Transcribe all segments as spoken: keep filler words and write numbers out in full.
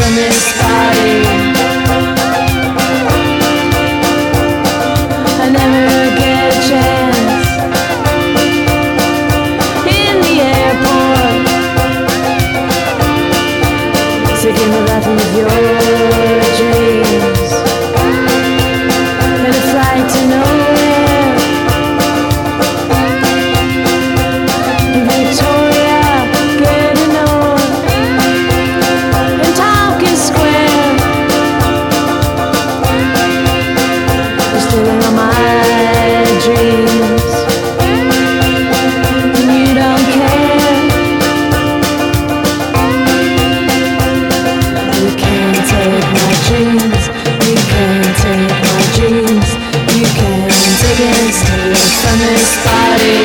from this body. I never get a chance in the airport to give me life with your dreams and a flight to nowhere. Victoria getting on in Tompkins Square. You're stealing all my dreams and you don't care. You can't take my dreams, you can't take my dreams, you can't take and steal it from this body.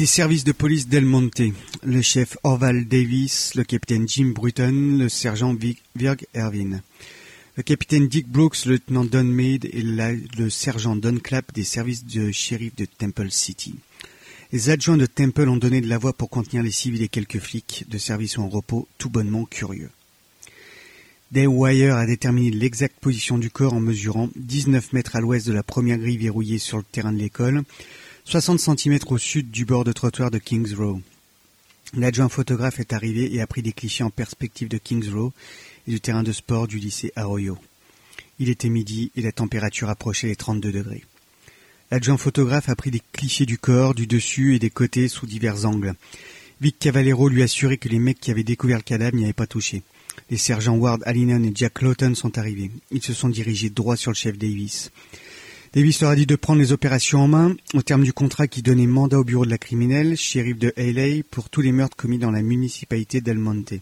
Des services de police d'El Monte, le chef Orval Davis, le capitaine Jim Bruton, le sergent Virg Ervin. Le capitaine Dick Brooks, le lieutenant Don Meade et la, le sergent Don Clapp des services de shérif de Temple City. Les adjoints de Temple ont donné de la voix pour contenir les civils et quelques flics de service en repos, tout bonnement curieux. Dave Wire a déterminé l'exacte position du corps en mesurant dix-neuf mètres à l'ouest de la première grille verrouillée sur le terrain de l'école, soixante centimètres au sud du bord de trottoir de Kings Row. L'adjoint photographe est arrivé et a pris des clichés en perspective de Kings Row et du terrain de sport du lycée Arroyo. Il était midi et la température approchait les trente-deux degrés. L'adjoint photographe a pris des clichés du corps, du dessus et des côtés sous divers angles. Vic Cavallero lui a assuré que les mecs qui avaient découvert le cadavre n'y avaient pas touché. Les sergents Ward Hallinan et Jack Lawton sont arrivés. Ils se sont dirigés droit sur le chef Davis. Davis leur a dit de prendre les opérations en main, au terme du contrat qui donnait mandat au bureau de la criminelle, shérif de Haley, pour tous les meurtres commis dans la municipalité d'El Monte.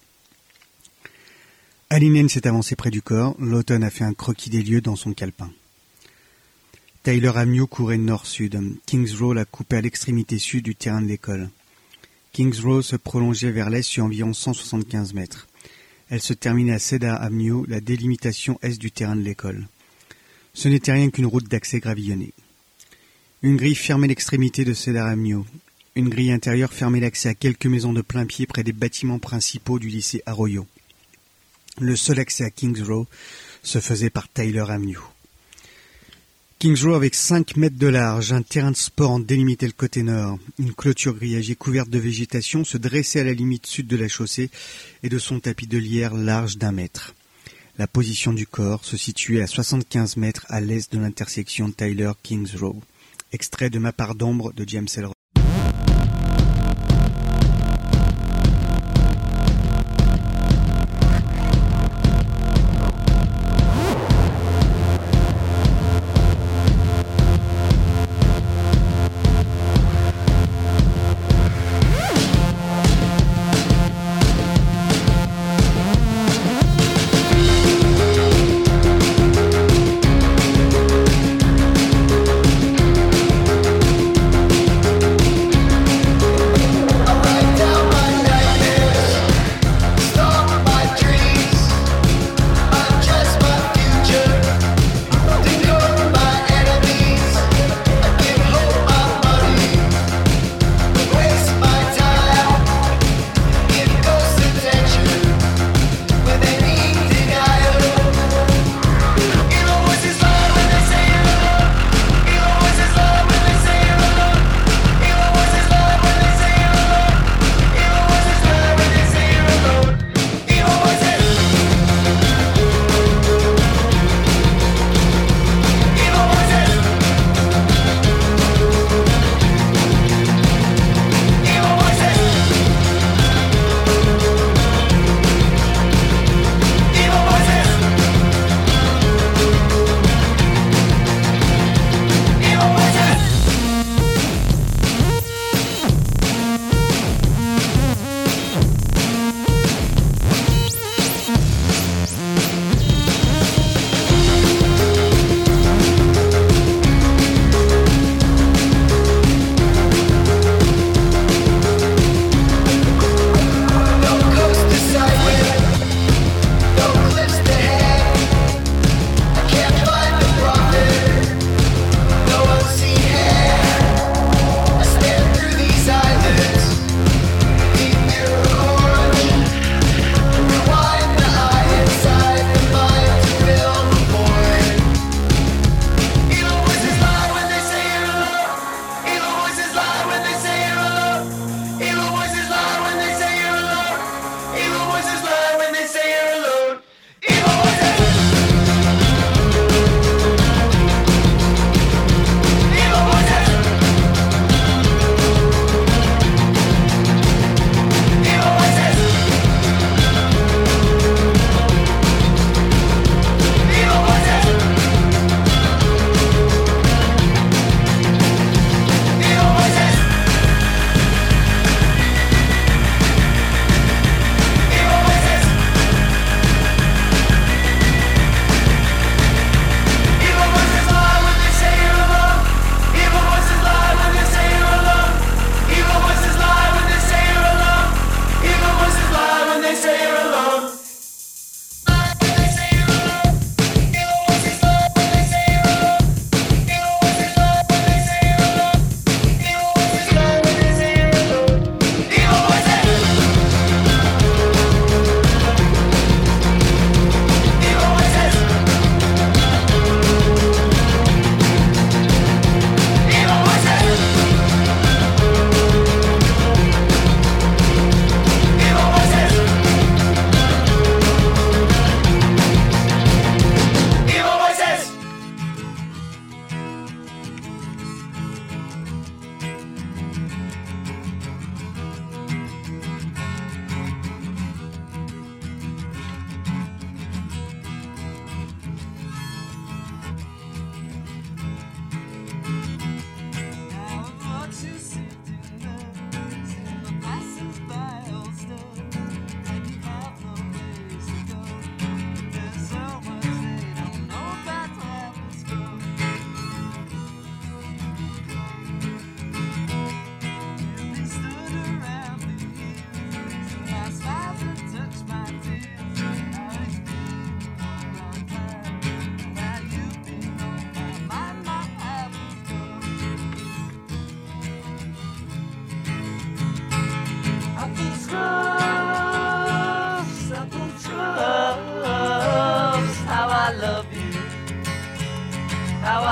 Hallinan s'est avancé près du corps, Lawton a fait un croquis des lieux dans son calepin. Tyler Avenue courait nord-sud. Kings Row la coupait à l'extrémité sud du terrain de l'école. Kings Row se prolongeait vers l'est sur environ cent soixante-quinze mètres. Elle se terminait à Cedar Avenue, la délimitation est du terrain de l'école. Ce n'était rien qu'une route d'accès gravillonnée. Une grille fermait l'extrémité de Cedar Avenue. Une grille intérieure fermait l'accès à quelques maisons de plein pied près des bâtiments principaux du lycée Arroyo. Le seul accès à Kings Row se faisait par Tyler Avenue. Kings Row avec cinq mètres de large, un terrain de sport en délimitait le côté nord. Une clôture grillagée couverte de végétation se dressait à la limite sud de la chaussée et de son tapis de lierre large d'un mètre. La position du corps se situait à soixante-quinze mètres à l'est de l'intersection Tyler-Kings Row. Extrait de Ma part d'ombre de James Ellroy.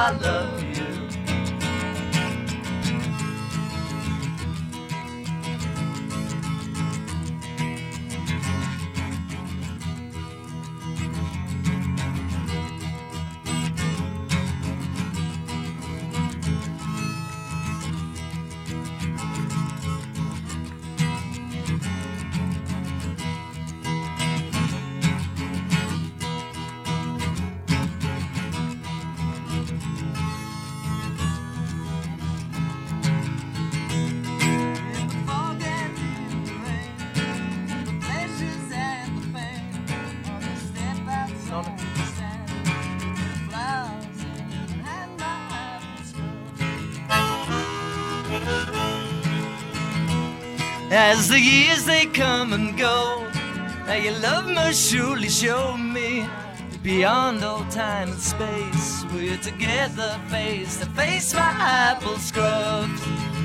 I love you. As the years they come and go, now your love must surely show me beyond all time and space, we're together face to face, my apple scrubs.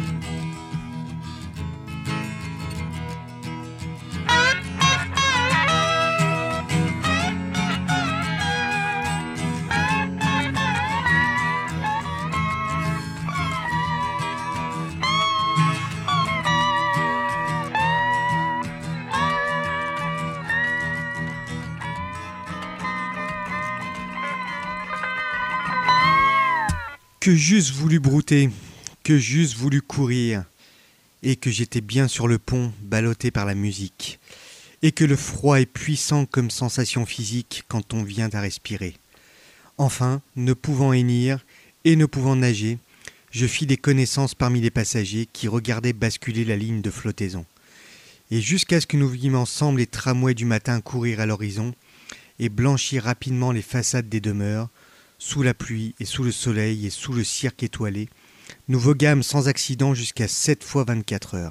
Que j'eusse voulu brouter, que j'eusse voulu courir, et que j'étais bien sur le pont, ballotté par la musique, et que le froid est puissant comme sensation physique quand on vient à respirer. Enfin, ne pouvant hennir et ne pouvant nager, je fis des connaissances parmi les passagers qui regardaient basculer la ligne de flottaison. Et jusqu'à ce que nous vîmes ensemble les tramways du matin courir à l'horizon et blanchir rapidement les façades des demeures, sous la pluie et sous le soleil et sous le cirque étoilé, nous voguâmes sans accident jusqu'à sept fois vingt-quatre heures.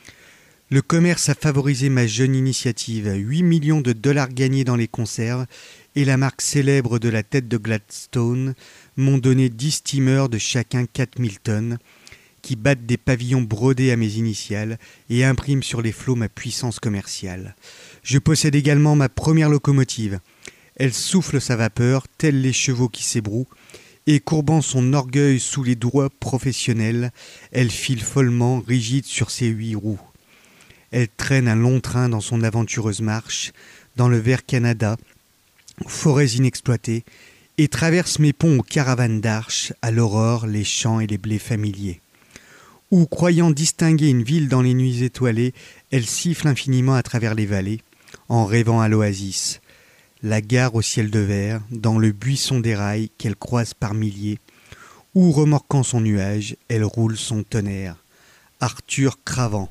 Le commerce a favorisé ma jeune initiative, huit millions de dollars gagnés dans les conserves et la marque célèbre de la tête de Gladstone m'ont donné dix steamers de chacun quatre mille tonnes, qui battent des pavillons brodés à mes initiales et impriment sur les flots ma puissance commerciale. Je possède également ma première locomotive. Elle souffle sa vapeur, tels les chevaux qui s'ébrouent, et courbant son orgueil sous les doigts professionnels, elle file follement, rigide sur ses huit roues. Elle traîne un long train dans son aventureuse marche, dans le vert Canada, forêts inexploitées, et traverse mes ponts aux caravanes d'arches, à l'aurore, les champs et les blés familiers. Ou, croyant distinguer une ville dans les nuits étoilées, elle siffle infiniment à travers les vallées, en rêvant à l'oasis. La gare au ciel de verre, dans le buisson des rails qu'elle croise par milliers, ou, remorquant son nuage, elle roule son tonnerre. Arthur Cravant.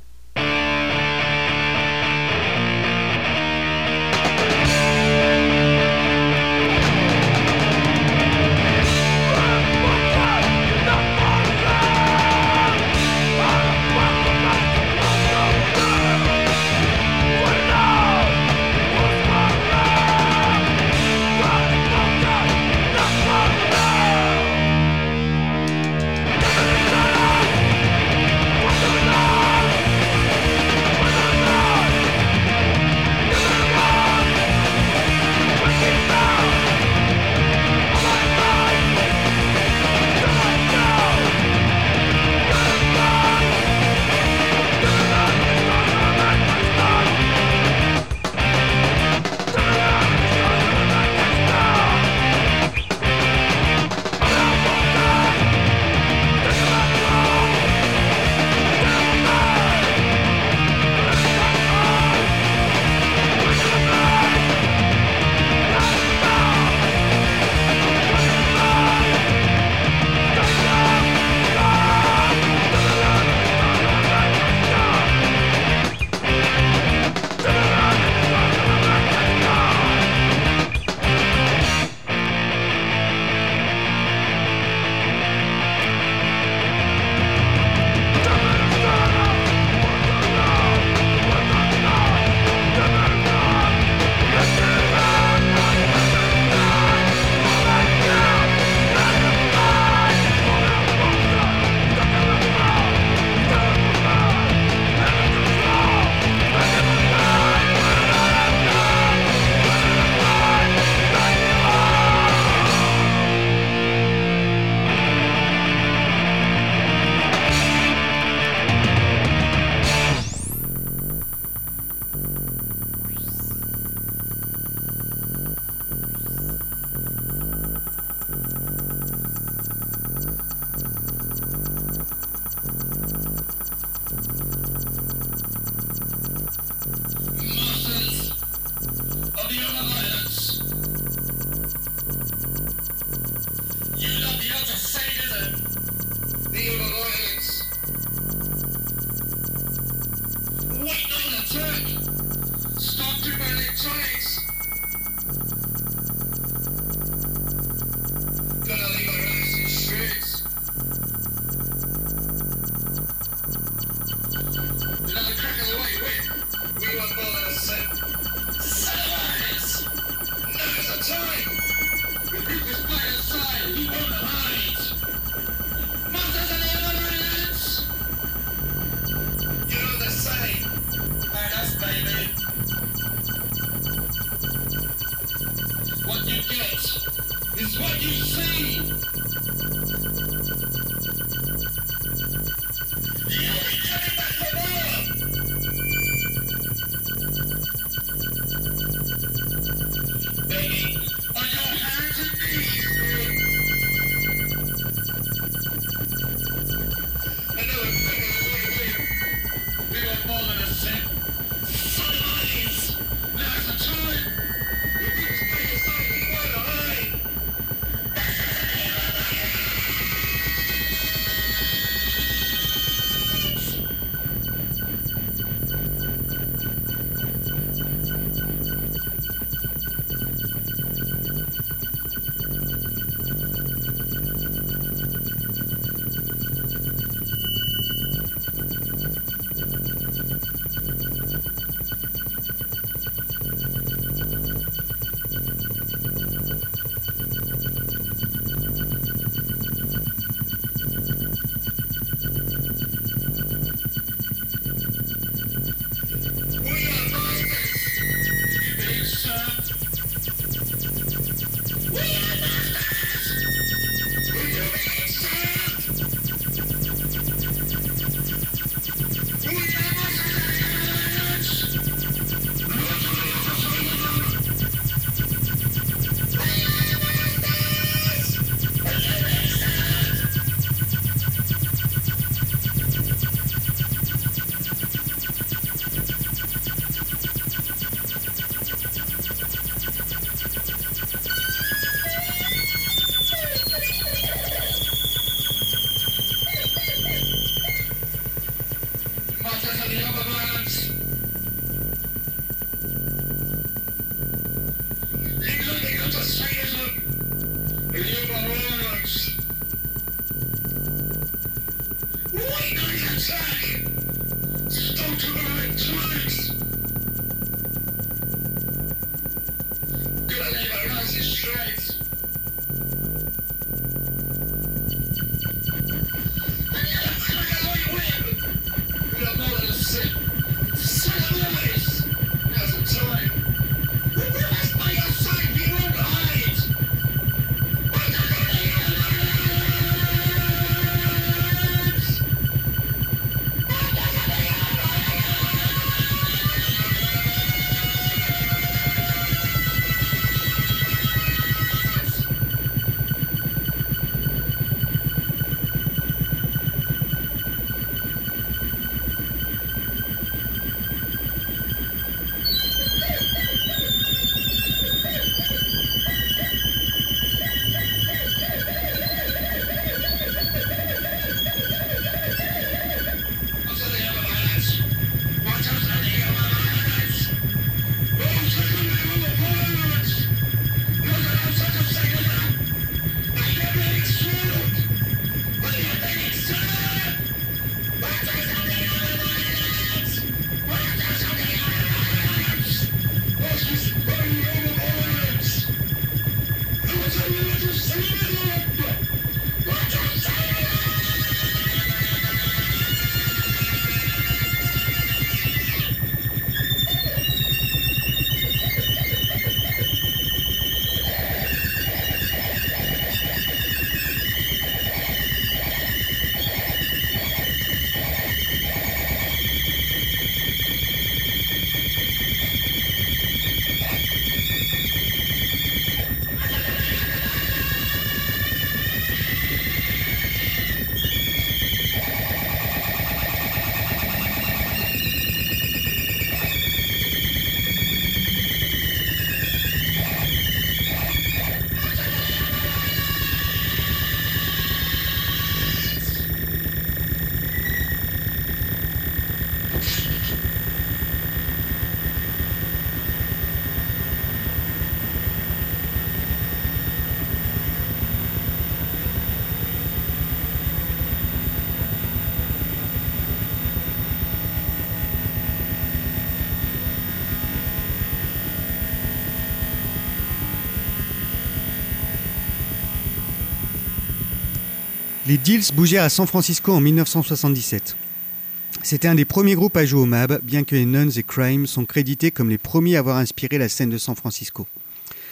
Les Deals bougèrent à San Francisco en mille neuf cent soixante-dix-sept. C'était un des premiers groupes à jouer au M A B, bien que les Nuns et Crime sont crédités comme les premiers à avoir inspiré la scène de San Francisco.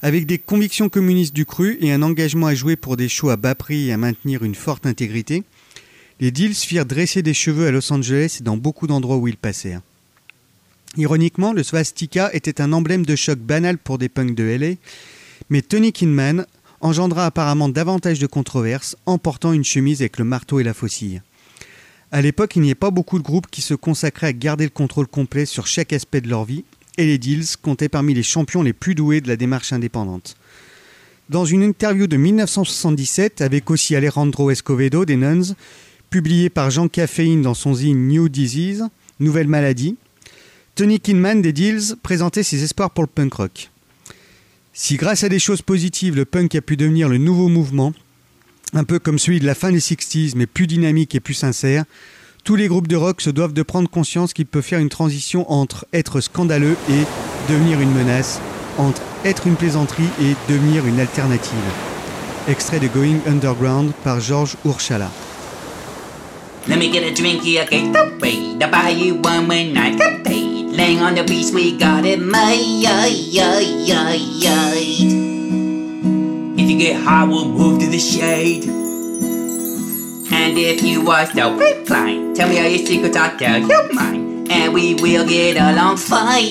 Avec des convictions communistes du cru et un engagement à jouer pour des shows à bas prix et à maintenir une forte intégrité, les Dills firent dresser des cheveux à Los Angeles et dans beaucoup d'endroits où ils passèrent. Ironiquement, le swastika était un emblème de choc banal pour des punks de L A, mais Tony Kinman engendra apparemment davantage de controverses en portant une chemise avec le marteau et la faucille. À l'époque, il n'y avait pas beaucoup de groupes qui se consacraient à garder le contrôle complet sur chaque aspect de leur vie, et les Dills comptaient parmi les champions les plus doués de la démarche indépendante. Dans une interview de dix-neuf cent soixante-dix-sept, avec aussi Alejandro Escovedo des Nuns, publiée par Jean Caffeine dans son zine New Disease, Nouvelle Maladie, Tony Kinman des Dills présentait ses espoirs pour le punk rock. Si grâce à des choses positives, le punk a pu devenir le nouveau mouvement, un peu comme celui de la fin des sixties, mais plus dynamique et plus sincère, tous les groupes de rock se doivent de prendre conscience qu'ils peuvent faire une transition entre être scandaleux et devenir une menace, entre être une plaisanterie et devenir une alternative. Extrait de Going Underground par Georges Ourchala. Let me get a drink here, get the way. To buy you one when I get paid. Laying on the beach, we got it made. If you get high, we'll move to the shade. And if you are so inclined, tell me all your secrets, I'll tell you mine. And we will get along fine.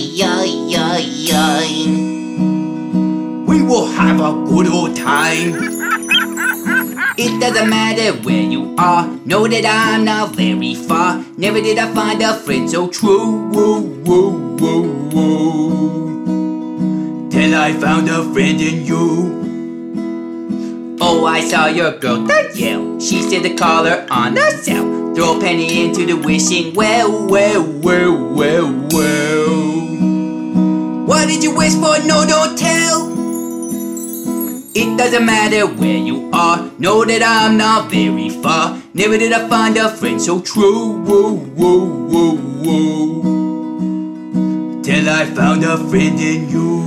We will have a good old time. It doesn't matter where you are, know that I'm not very far. Never did I find a friend so true, whoa, whoa, whoa, whoa. Till I found a friend in you. Oh, I saw your girl that yell. She said to call her on the cell. Throw a penny into the wishing well, well, well, well, well. What did you wish for? No, don't tell. It doesn't matter where you are, know that I'm not very far. Never did I find a friend so true, whoa, whoa, whoa, whoa. Till I found a friend in you.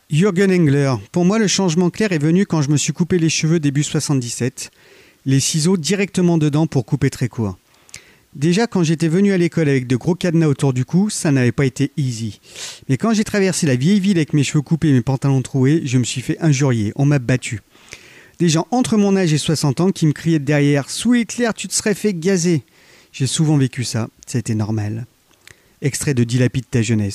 Jürgen Engler. Pour moi, le changement clair est venu quand je me suis coupé les cheveux début soixante-dix-sept. Les ciseaux directement dedans pour couper très court. Déjà, quand j'étais venu à l'école avec de gros cadenas autour du cou, ça n'avait pas été easy. Mais quand j'ai traversé la vieille ville avec mes cheveux coupés et mes pantalons troués, je me suis fait injurier. On m'a battu. Des gens entre mon âge et soixante ans qui me criaient derrière « Sous Hitler, tu te serais fait gazer !» J'ai souvent vécu ça. Ça a été normal. Extrait de Dilapide ta jeunesse.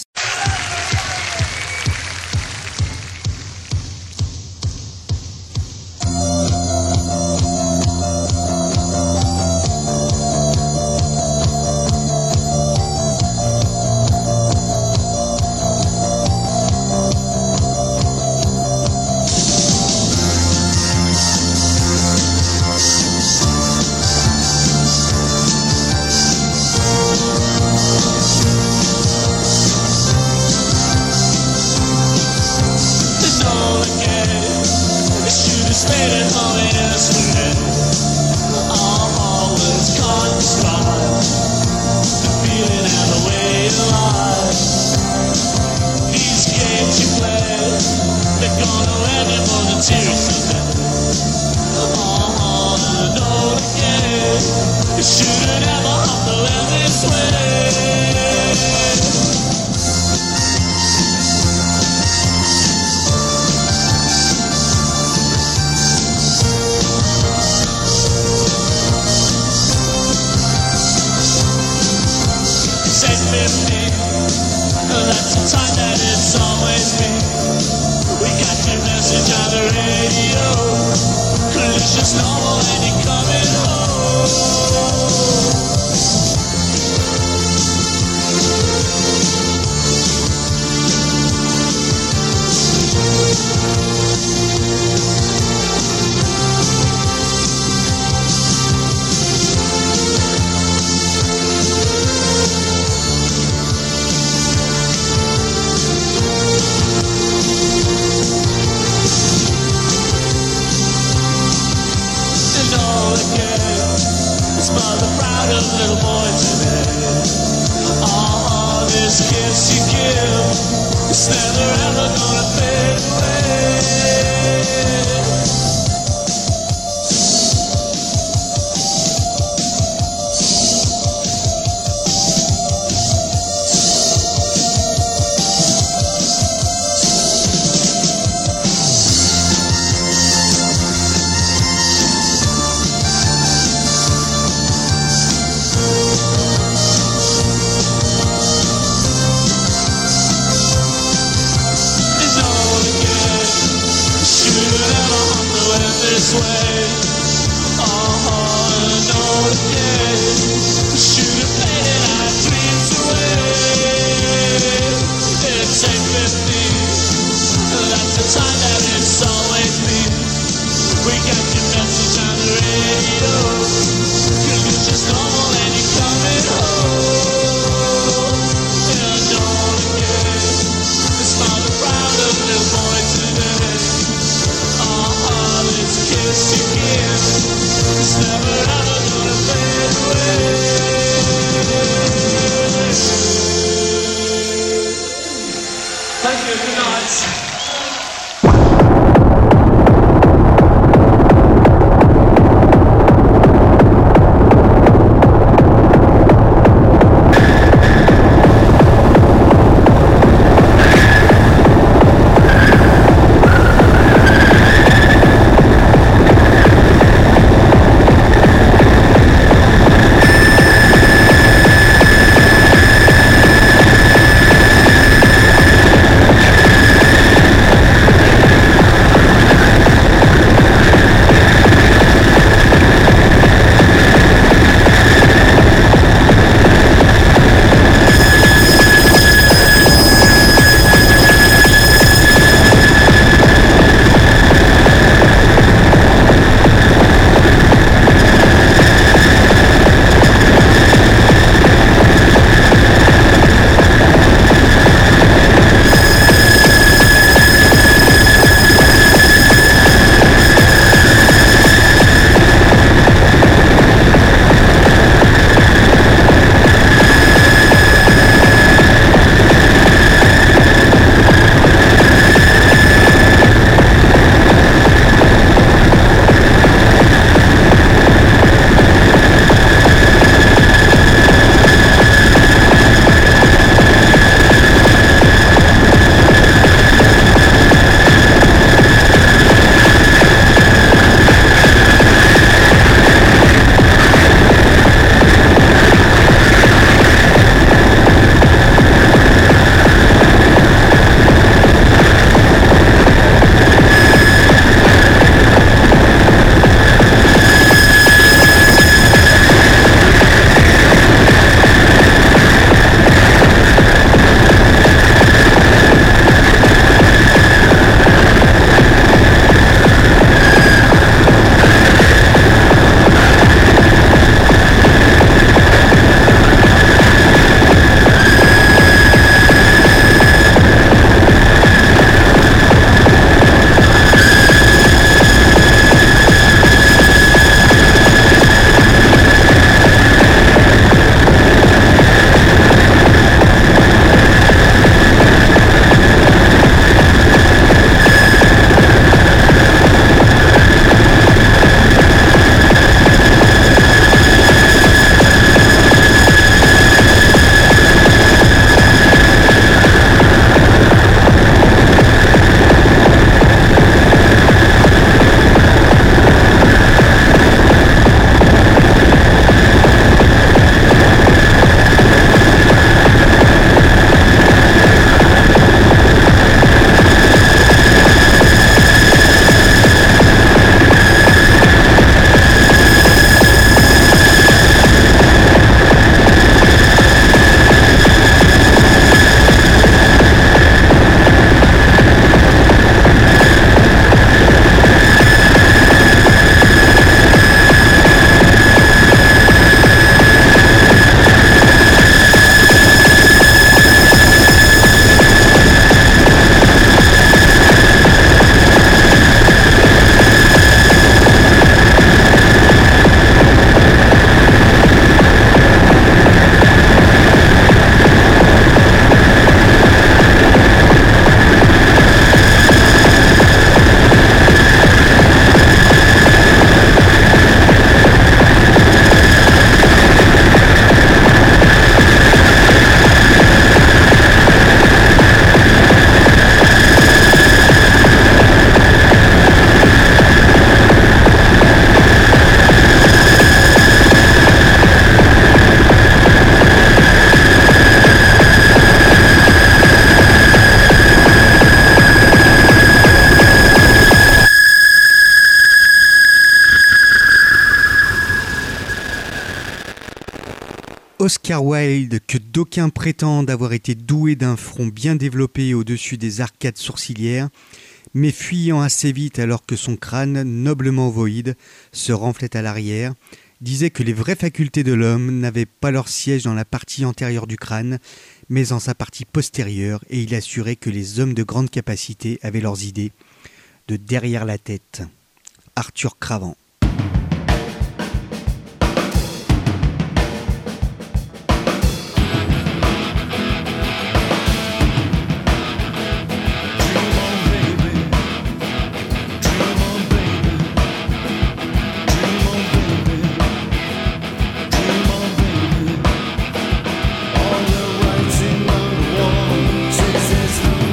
Oscar Wilde, que d'aucuns prétendent avoir été doué d'un front bien développé au-dessus des arcades sourcilières, mais fuyant assez vite alors que son crâne, noblement ovoïde, se renflait à l'arrière, disait que les vraies facultés de l'homme n'avaient pas leur siège dans la partie antérieure du crâne, mais en sa partie postérieure, et il assurait que les hommes de grande capacité avaient leurs idées de derrière la tête. Arthur Cravant.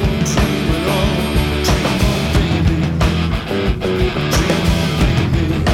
Dream on, baby.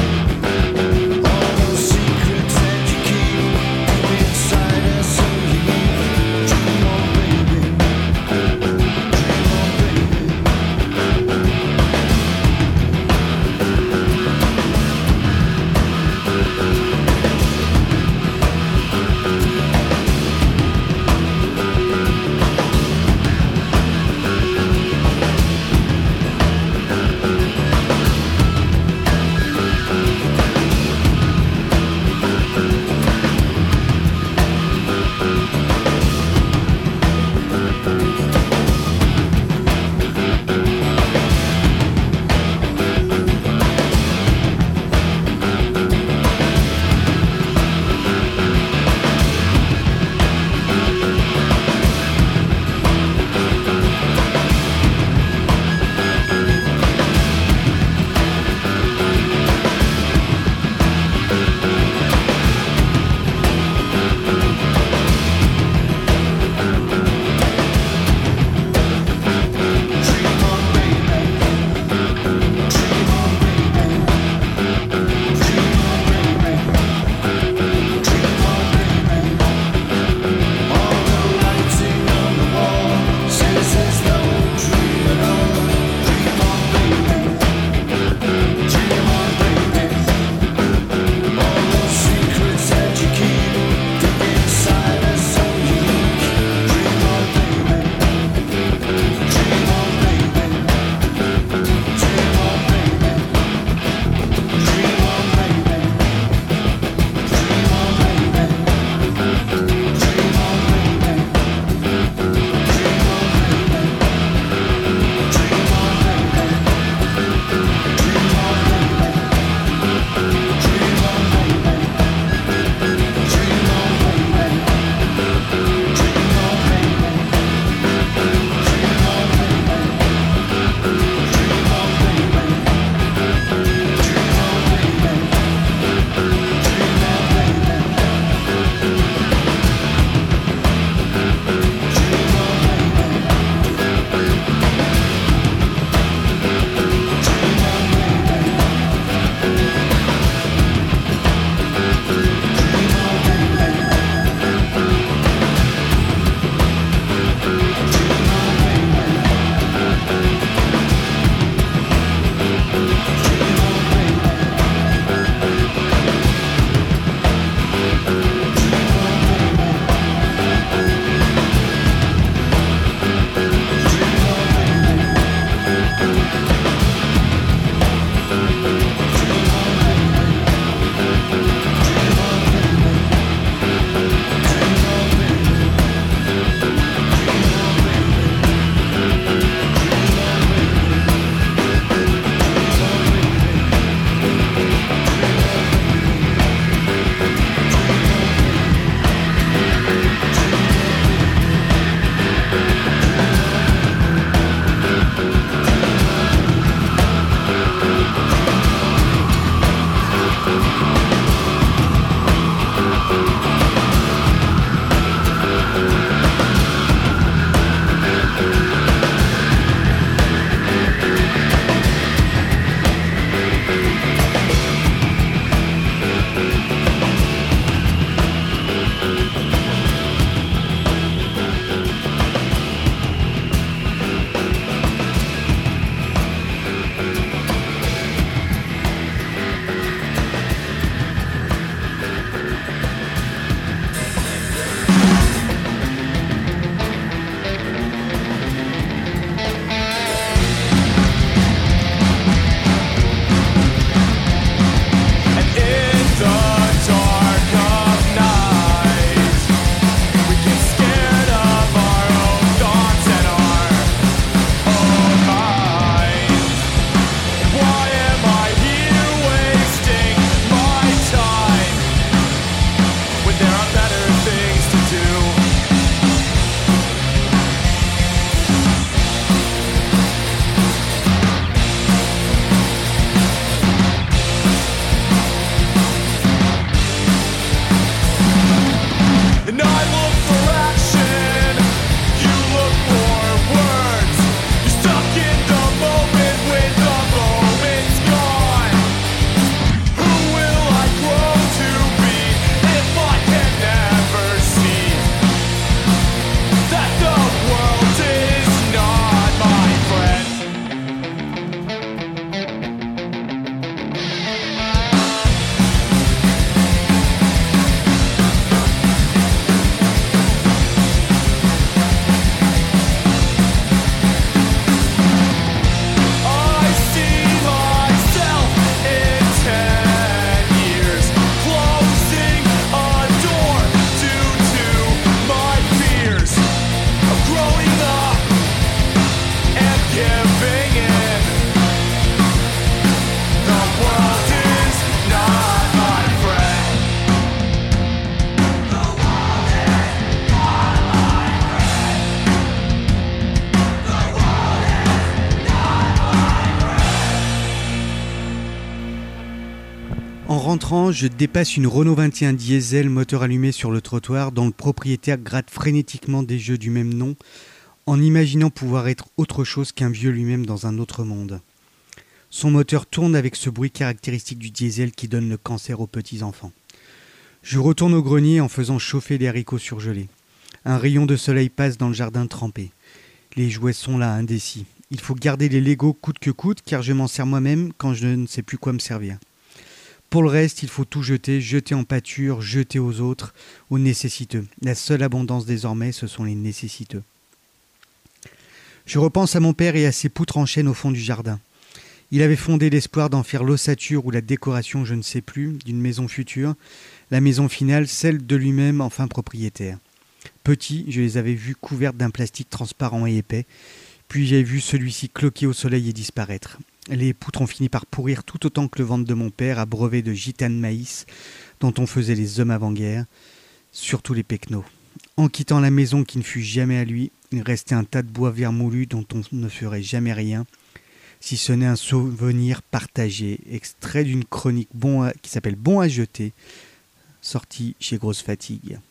rentrant, je dépasse une Renault vingt et un diesel moteur allumé sur le trottoir dont le propriétaire gratte frénétiquement des jeux du même nom en imaginant pouvoir être autre chose qu'un vieux lui-même dans un autre monde. Son moteur tourne avec ce bruit caractéristique du diesel qui donne le cancer aux petits enfants. Je retourne au grenier en faisant chauffer des haricots surgelés. Un rayon de soleil passe dans le jardin trempé. Les jouets sont là, indécis. Il faut garder les Legos coûte que coûte car je m'en sers moi-même quand je ne sais plus quoi me servir. Pour le reste, il faut tout jeter, jeter en pâture, jeter aux autres, aux nécessiteux. La seule abondance désormais, ce sont les nécessiteux. Je repense à mon père et à ses poutres en chêne au fond du jardin. Il avait fondé l'espoir d'en faire l'ossature ou la décoration, je ne sais plus, d'une maison future, la maison finale, celle de lui-même, enfin propriétaire. Petit, je les avais vues couvertes d'un plastique transparent et épais, puis j'ai vu celui-ci cloquer au soleil et disparaître. Les poutres ont fini par pourrir tout autant que le ventre de mon père, abreuvé de gitane maïs, dont on faisait les hommes avant-guerre, surtout les pecnos. En quittant la maison qui ne fut jamais à lui, il restait un tas de bois vermoulu dont on ne ferait jamais rien, si ce n'est un souvenir partagé, extrait d'une chronique bon à, qui s'appelle Bon à jeter, sortie chez Grosse Fatigue.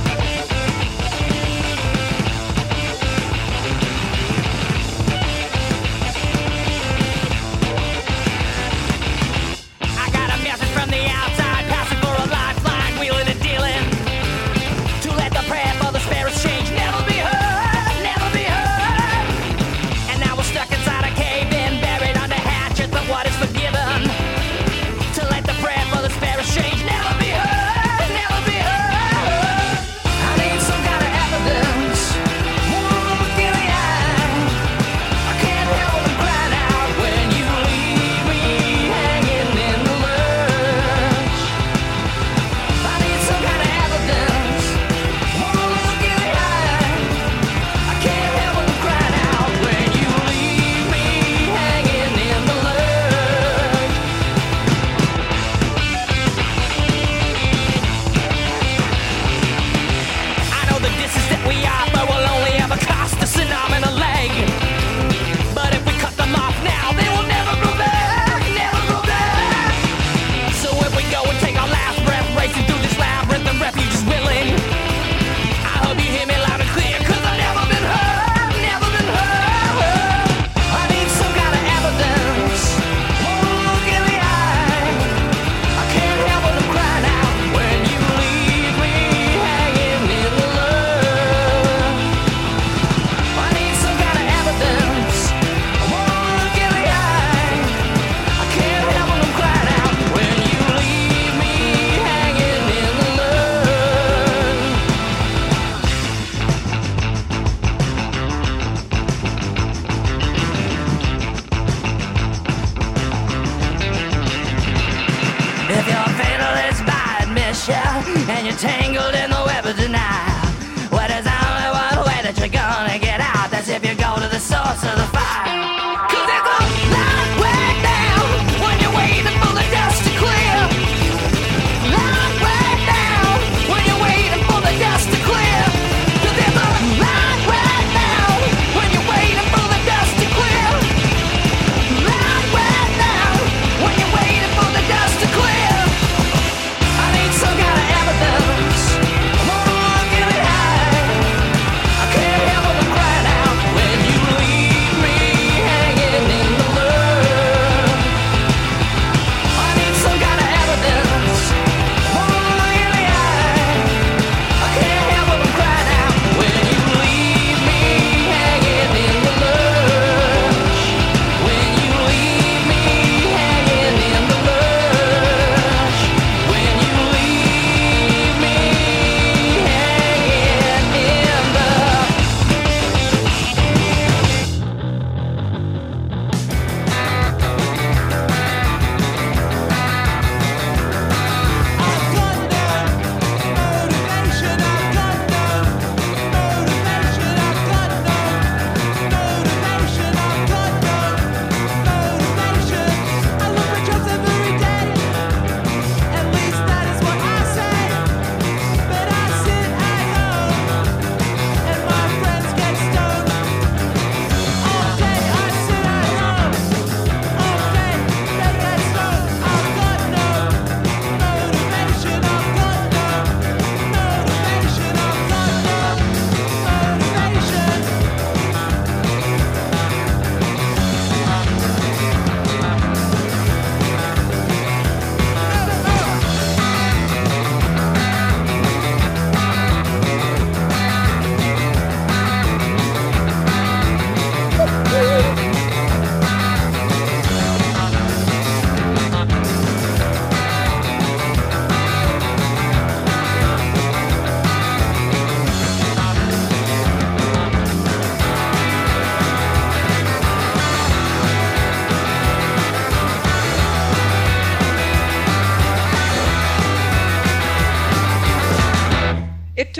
And you're tangled in the web of denial. Well, there's only one way that you're gonna get out. That's if you go to the source of the fire. Cause there's a long way down when you're waiting for the dust to clear. Long way down when you're waiting for the dust to clear. Cause there's a long way down when you're waiting for the dust to clear. Long way down when you're waiting for the dust to clear. I need some kind of evidence.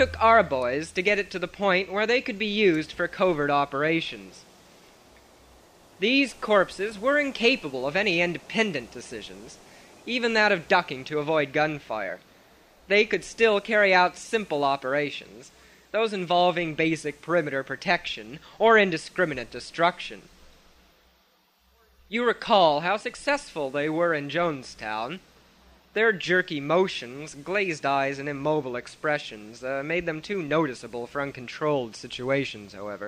took our boys to get it to the point where they could be used for covert operations. These corpses were incapable of any independent decisions, even that of ducking to avoid gunfire. They could still carry out simple operations, those involving basic perimeter protection or indiscriminate destruction. You recall how successful they were in Jonestown. Their jerky motions, glazed eyes, and immobile expressions uh, made them too noticeable for uncontrolled situations, however.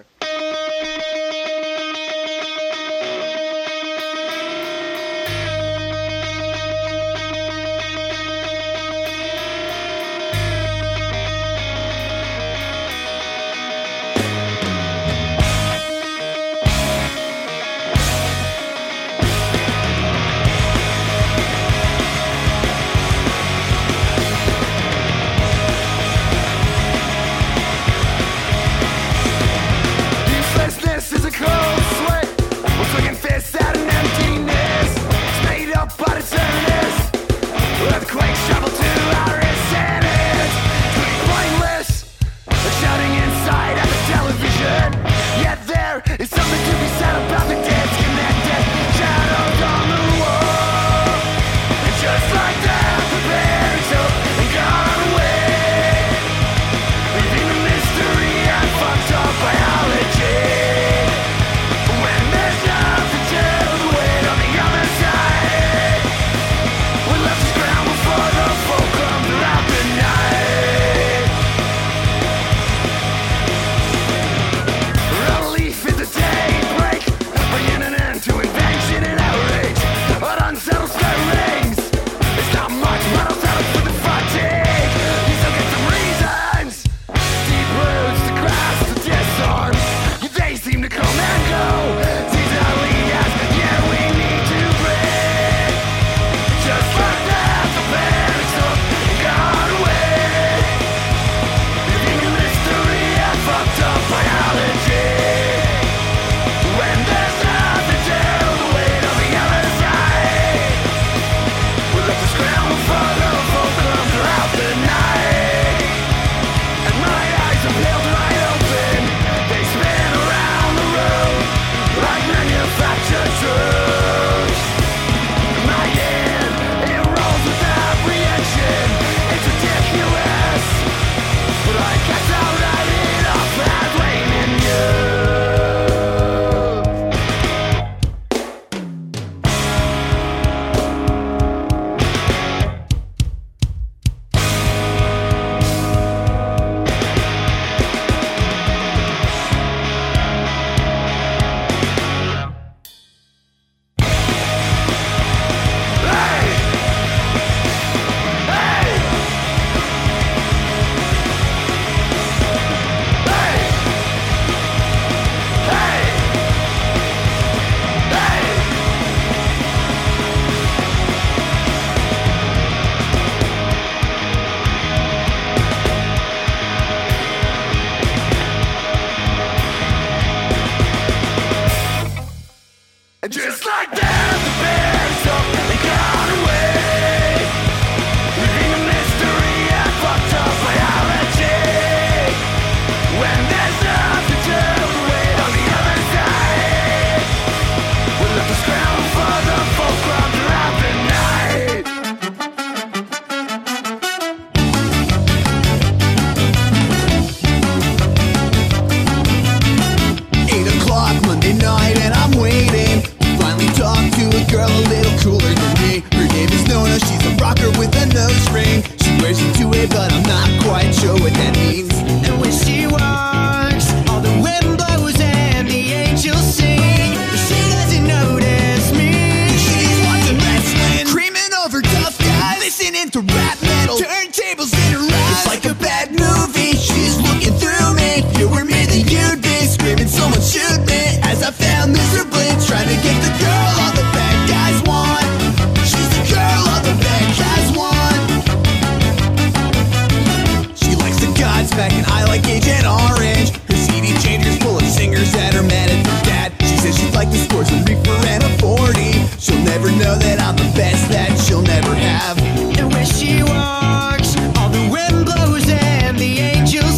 And when she walks, all the wind blows and the angels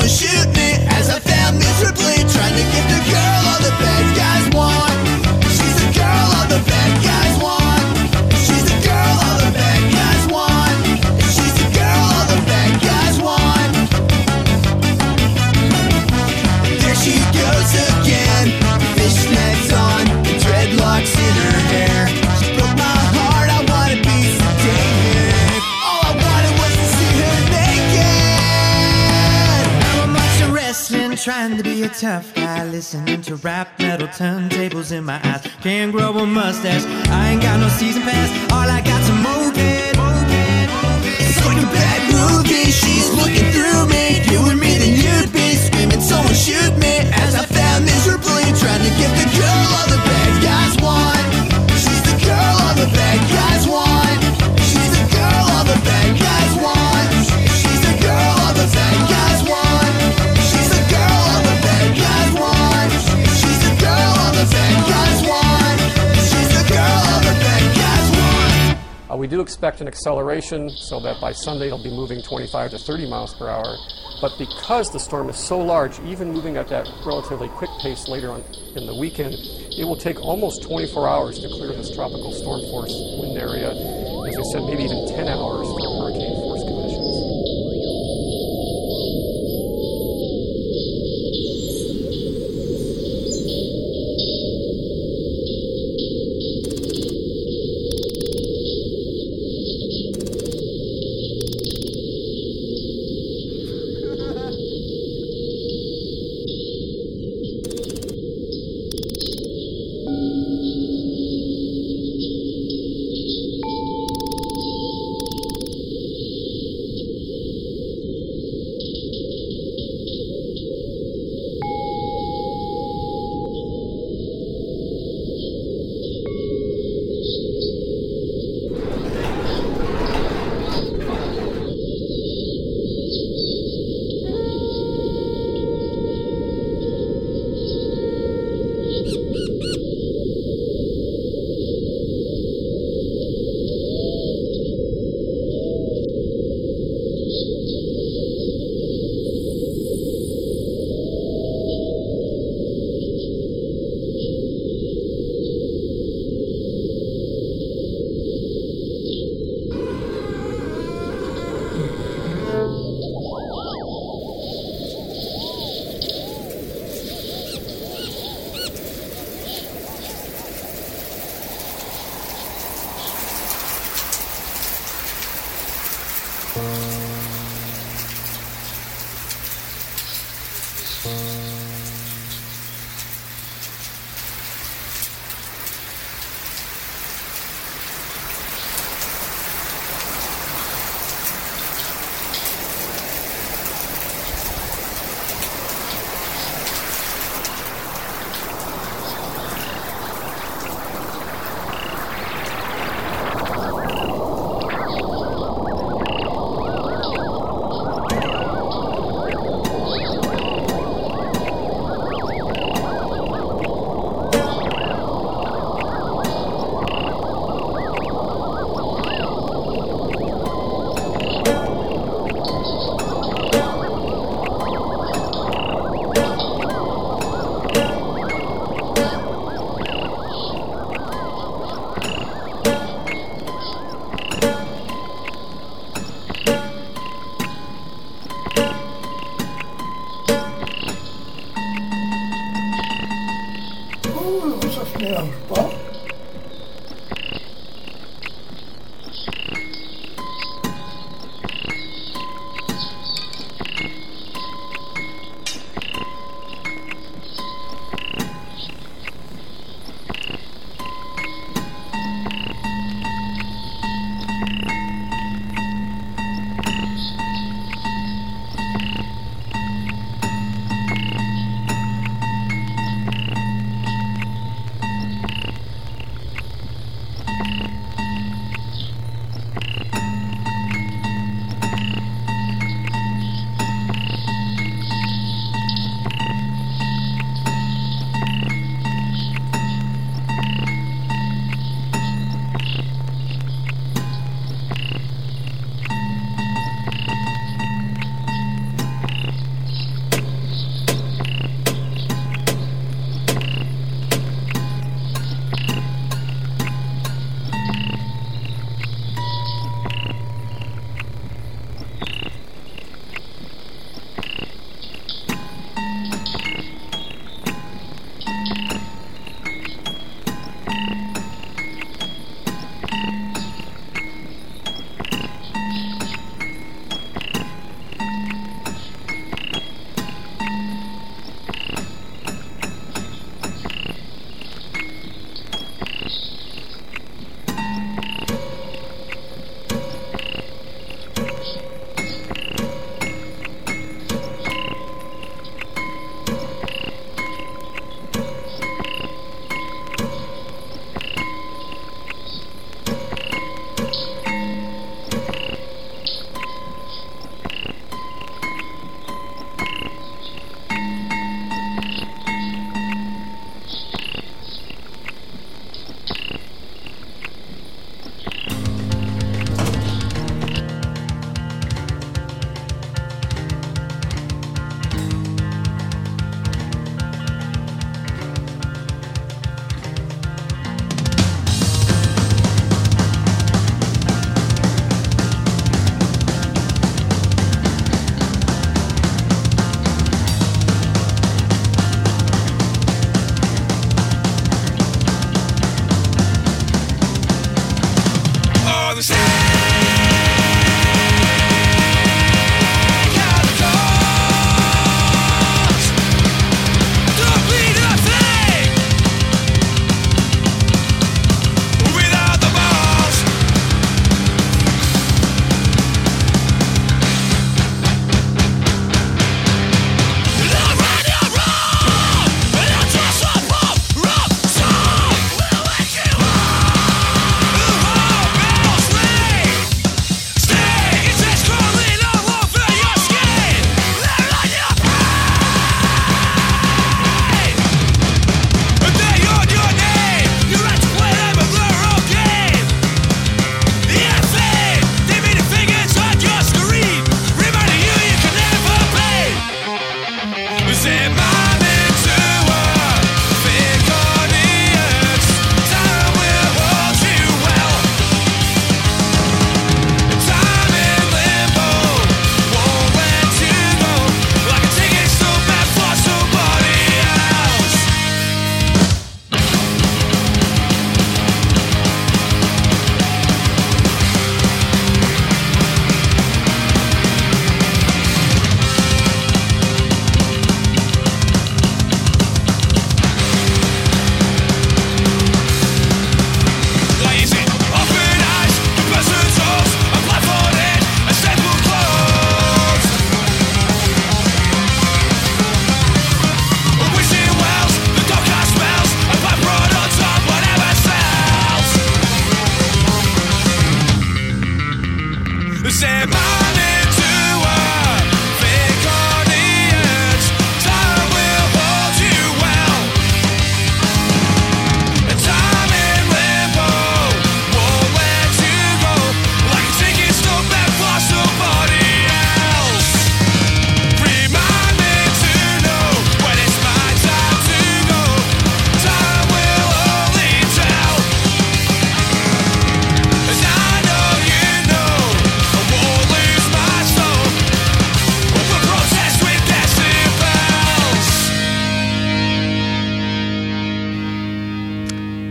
someone shoot me as I fell miserably trying to get the girl all the bad guys want. She's the girl all the bad guys want. She's the girl all the bad guys want. She's the girl all the bad guys want. There she goes again, fishnets on, dreadlocks in her hair. She broke my heart, I wanna be sedated. All I wanted was to see her naked. I'm watching wrestling, trying to be a tough guy, listening to rap metal, turntables in my eyes. Can't grow a mustache, I ain't got no season pass. All I got's a moped. It's like a bad movie, she's looking through me. You and me, then you'd be screaming, someone shoot me as I fell miserably trying to get the girl all the bad guys want. She's the girl all the bad guys want. She's the girl all the bad guys want. She's the girl all the bad guys want. She's the girl all the bad guys want. She's the girl all the bad guys want. She's the girl all the bad guys want. Uh, we do expect an acceleration so that by Sunday it'll be moving twenty-five to thirty miles per hour. But because the storm is so large, even moving at that relatively quick pace later on in the weekend, it will take almost twenty-four hours to clear this tropical storm force wind area. As I said, maybe even ten hours for hurricane force conditions.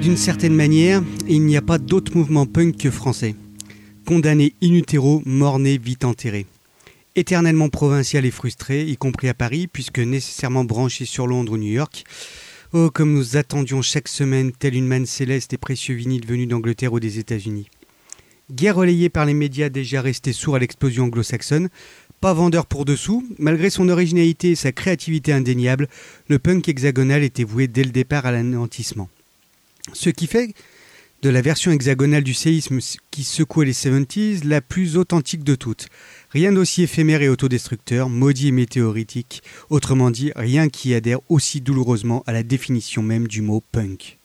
d'une certaine manière, il n'y a pas d'autre mouvement punk que français. Condamné in utero, mort-né, vite enterré. Éternellement provincial et frustré, y compris à Paris, puisque nécessairement branché sur Londres ou New York. Oh, comme nous attendions chaque semaine, telle une manne céleste et précieux vinyle venus d'Angleterre ou des États-Unis. Guère relayé par les médias déjà restés sourds à l'explosion anglo-saxonne, pas vendeur pour dessous, malgré son originalité et sa créativité indéniable, le punk hexagonal était voué dès le départ à l'anéantissement. Ce qui fait de la version hexagonale du séisme qui secouait les soixante-dix la plus authentique de toutes. Rien d'aussi éphémère et autodestructeur, maudit et météoritique, autrement dit, rien qui adhère aussi douloureusement à la définition même du mot punk.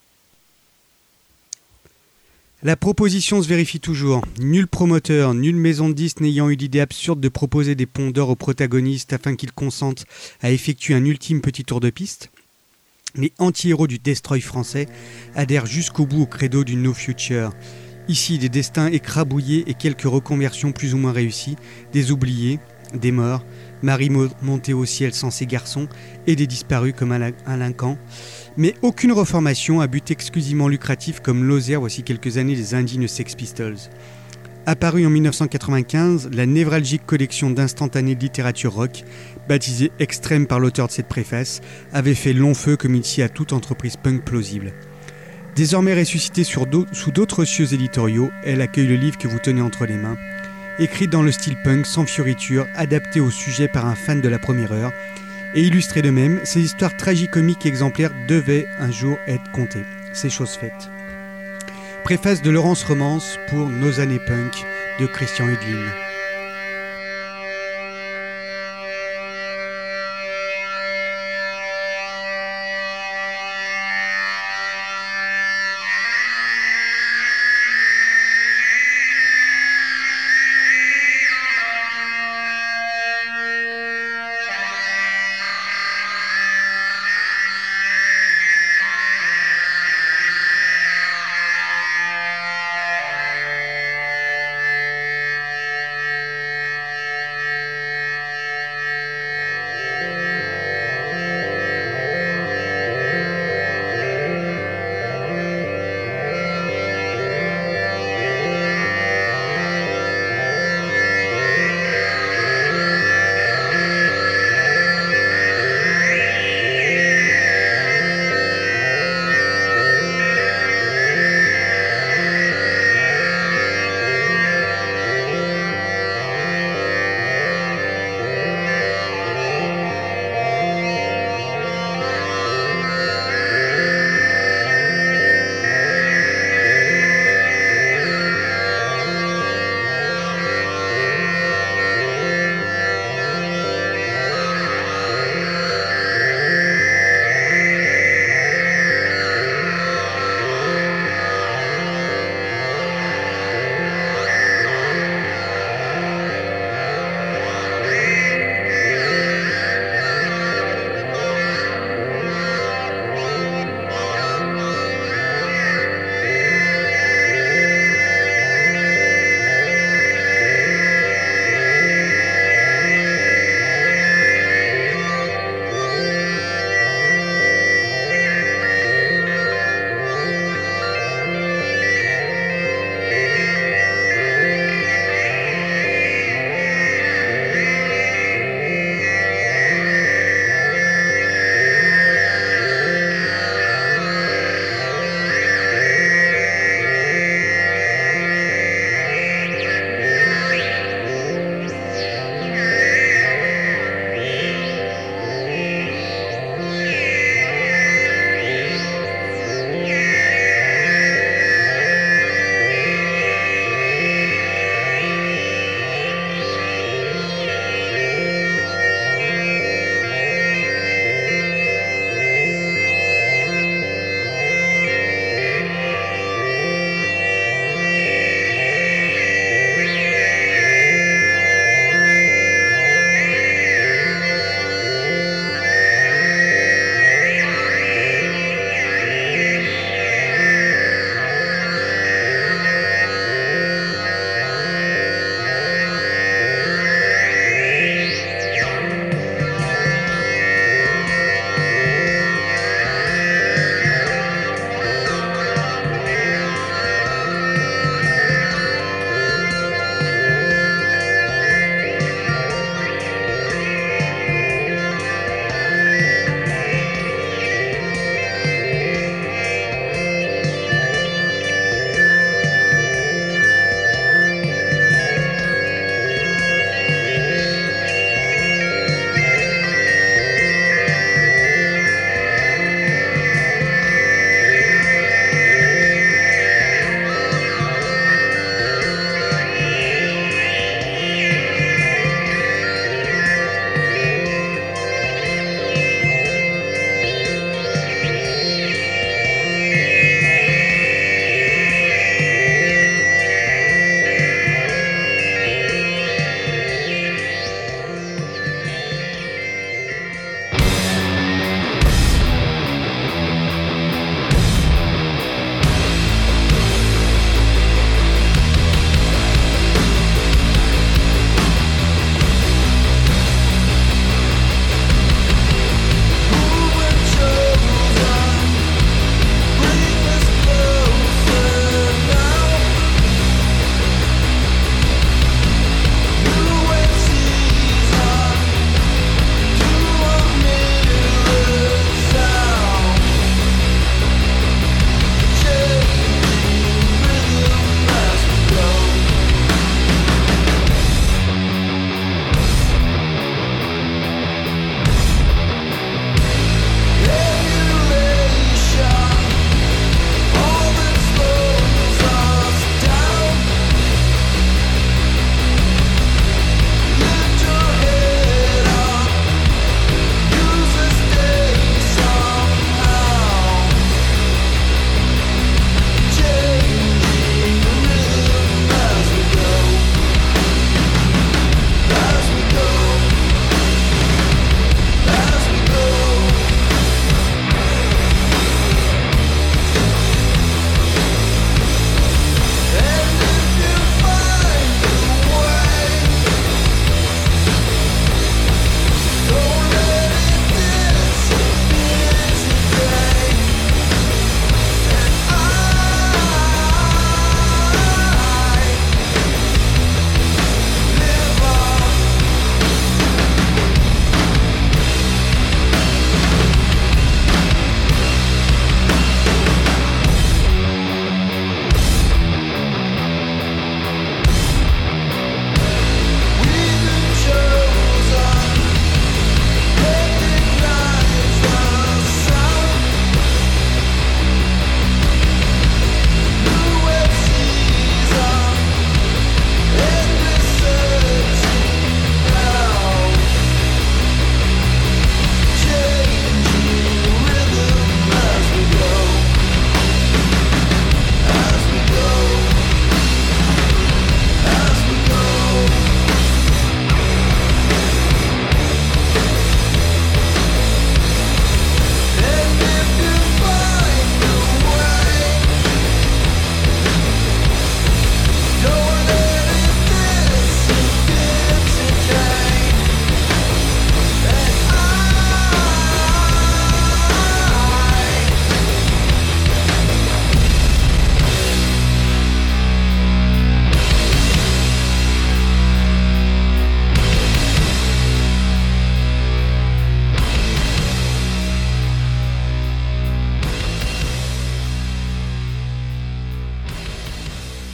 La proposition se vérifie toujours. Nul promoteur, nulle maison de disques n'ayant eu l'idée absurde de proposer des ponts d'or aux protagonistes afin qu'ils consentent à effectuer un ultime petit tour de piste. Les anti-héros du destroy français adhèrent jusqu'au bout au credo du No Future. Ici, des destins écrabouillés et quelques reconversions plus ou moins réussies, des oubliés, des morts, Marie montée au ciel sans ses garçons et des disparus comme Alain Camp. Mais aucune reformation à but exclusivement lucratif comme Lozère voici quelques années les indignes Sex Pistols. Apparue en mille neuf cent quatre-vingt-quinze, la névralgique collection d'instantanés de littérature rock, baptisée Extrême par l'auteur de cette préface, avait fait long feu comme ici à toute entreprise punk plausible. Désormais ressuscitée sur d'autres, sous d'autres cieux éditoriaux, elle accueille le livre que vous tenez entre les mains. Écrit dans le style punk, sans fioriture, adapté au sujet par un fan de la première heure, et illustré de même, ces histoires tragicomiques et exemplaires devaient un jour être contées. C'est chose faite. Préface de Laurence Romance pour Nos années punk de Christian Hedlin.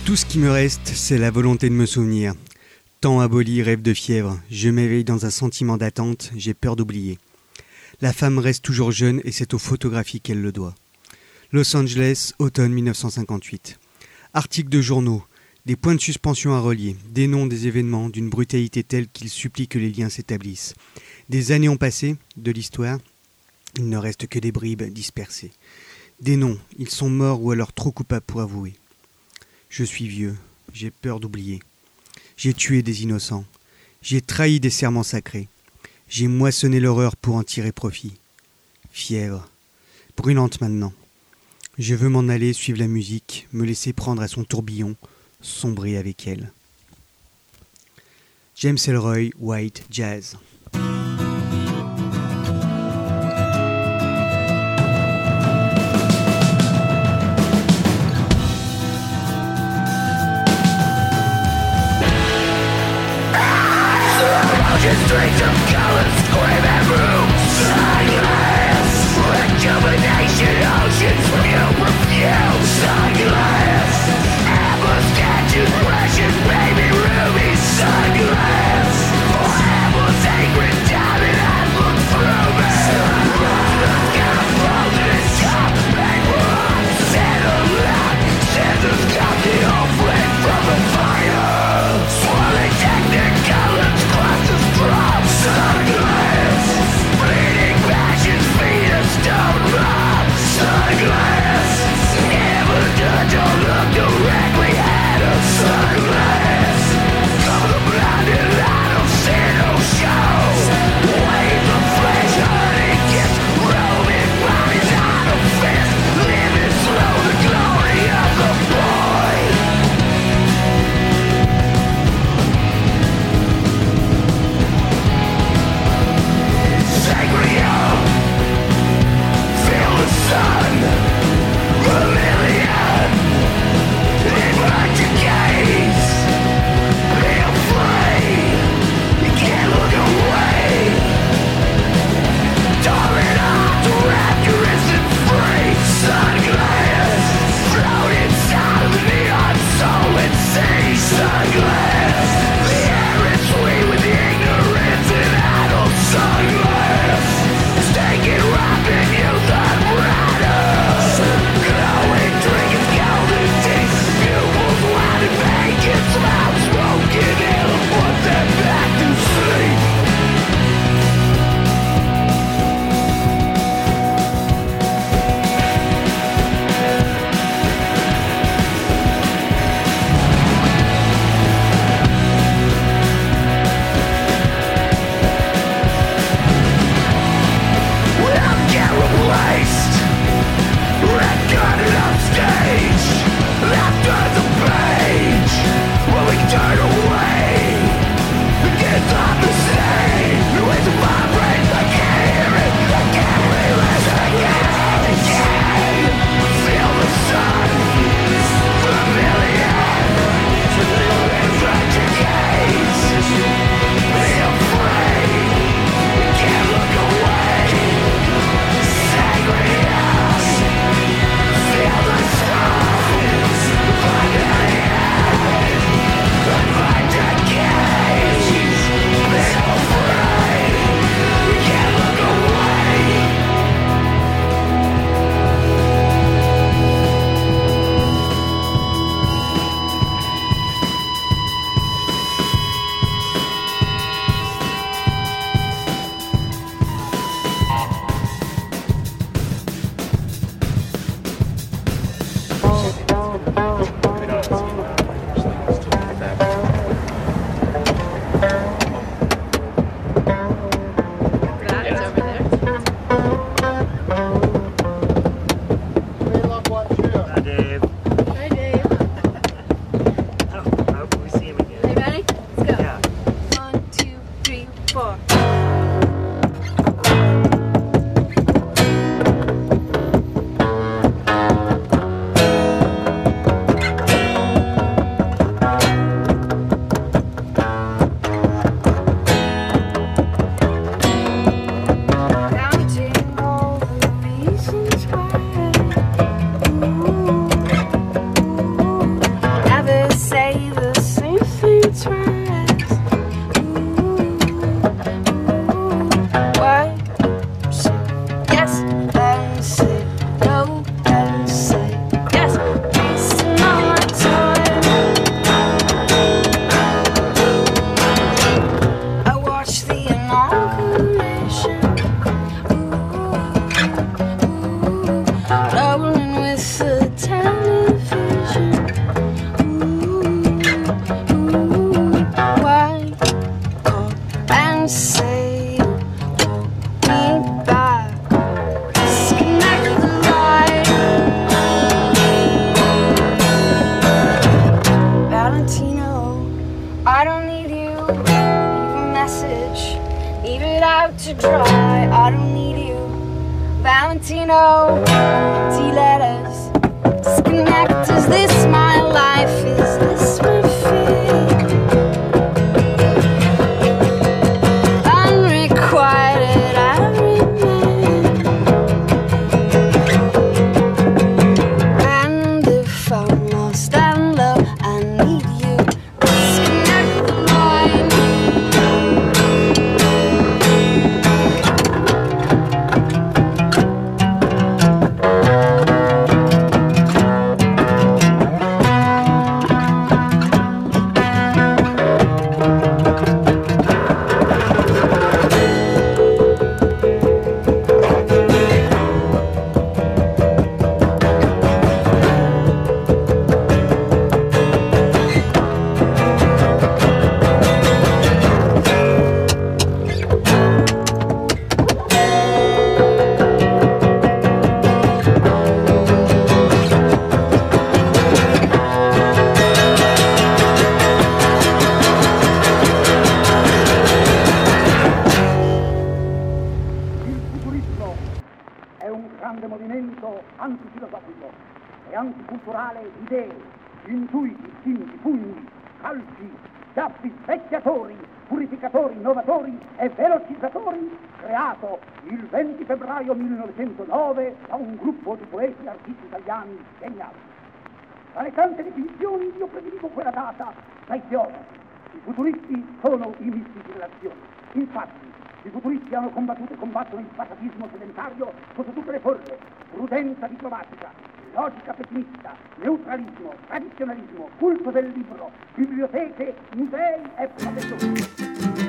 Tout ce qui me reste, c'est la volonté de me souvenir. Temps aboli, rêve de fièvre. Je m'éveille dans un sentiment d'attente, j'ai peur d'oublier. La femme reste toujours jeune et c'est aux photographies qu'elle le doit. Los Angeles, automne mille neuf cent cinquante-huit. Articles de journaux, des points de suspension à relier, des noms des événements d'une brutalité telle qu'il supplie que les liens s'établissent. Des années ont passé, de l'histoire, il ne reste que des bribes dispersées. Des noms, ils sont morts ou alors trop coupables pour avouer. Je suis vieux, j'ai peur d'oublier. J'ai tué des innocents, j'ai trahi des serments sacrés, j'ai moissonné l'horreur pour en tirer profit. Fièvre, brûlante maintenant. Je veux m'en aller, suivre la musique, me laisser prendre à son tourbillon, sombrer avec elle. James Ellroy, White Jazz. Streets of colors scream and move Sunglass Rejuvenation oceans you refuse Sunglass Apples catching precious baby rubies Sunglass Apples take to dry, I don't need you. Valentino, empty letters. Disconnect, is this my life? Is this my fate? Unrequited, I remain. And if I'm lost and low, I need you. Disconnect the line. antifilosofico e anticulturale idee, intuiti, istinti, pugni, calci, schiaffi, specchiatori, purificatori, innovatori e velocizzatori, creato il venti febbraio millenovecentonove da un gruppo di poeti e artisti italiani geniali. Tra le tante definizioni io prediligo quella data dai teologi. I futuristi sono i mistici dell'azione. Infatti, i futuristi hanno combattuto e combattono il passatismo sedentario sotto tutte le forme: prudenza diplomatica, logica pessimista, neutralismo, tradizionalismo, culto del libro, biblioteche, musei e professori.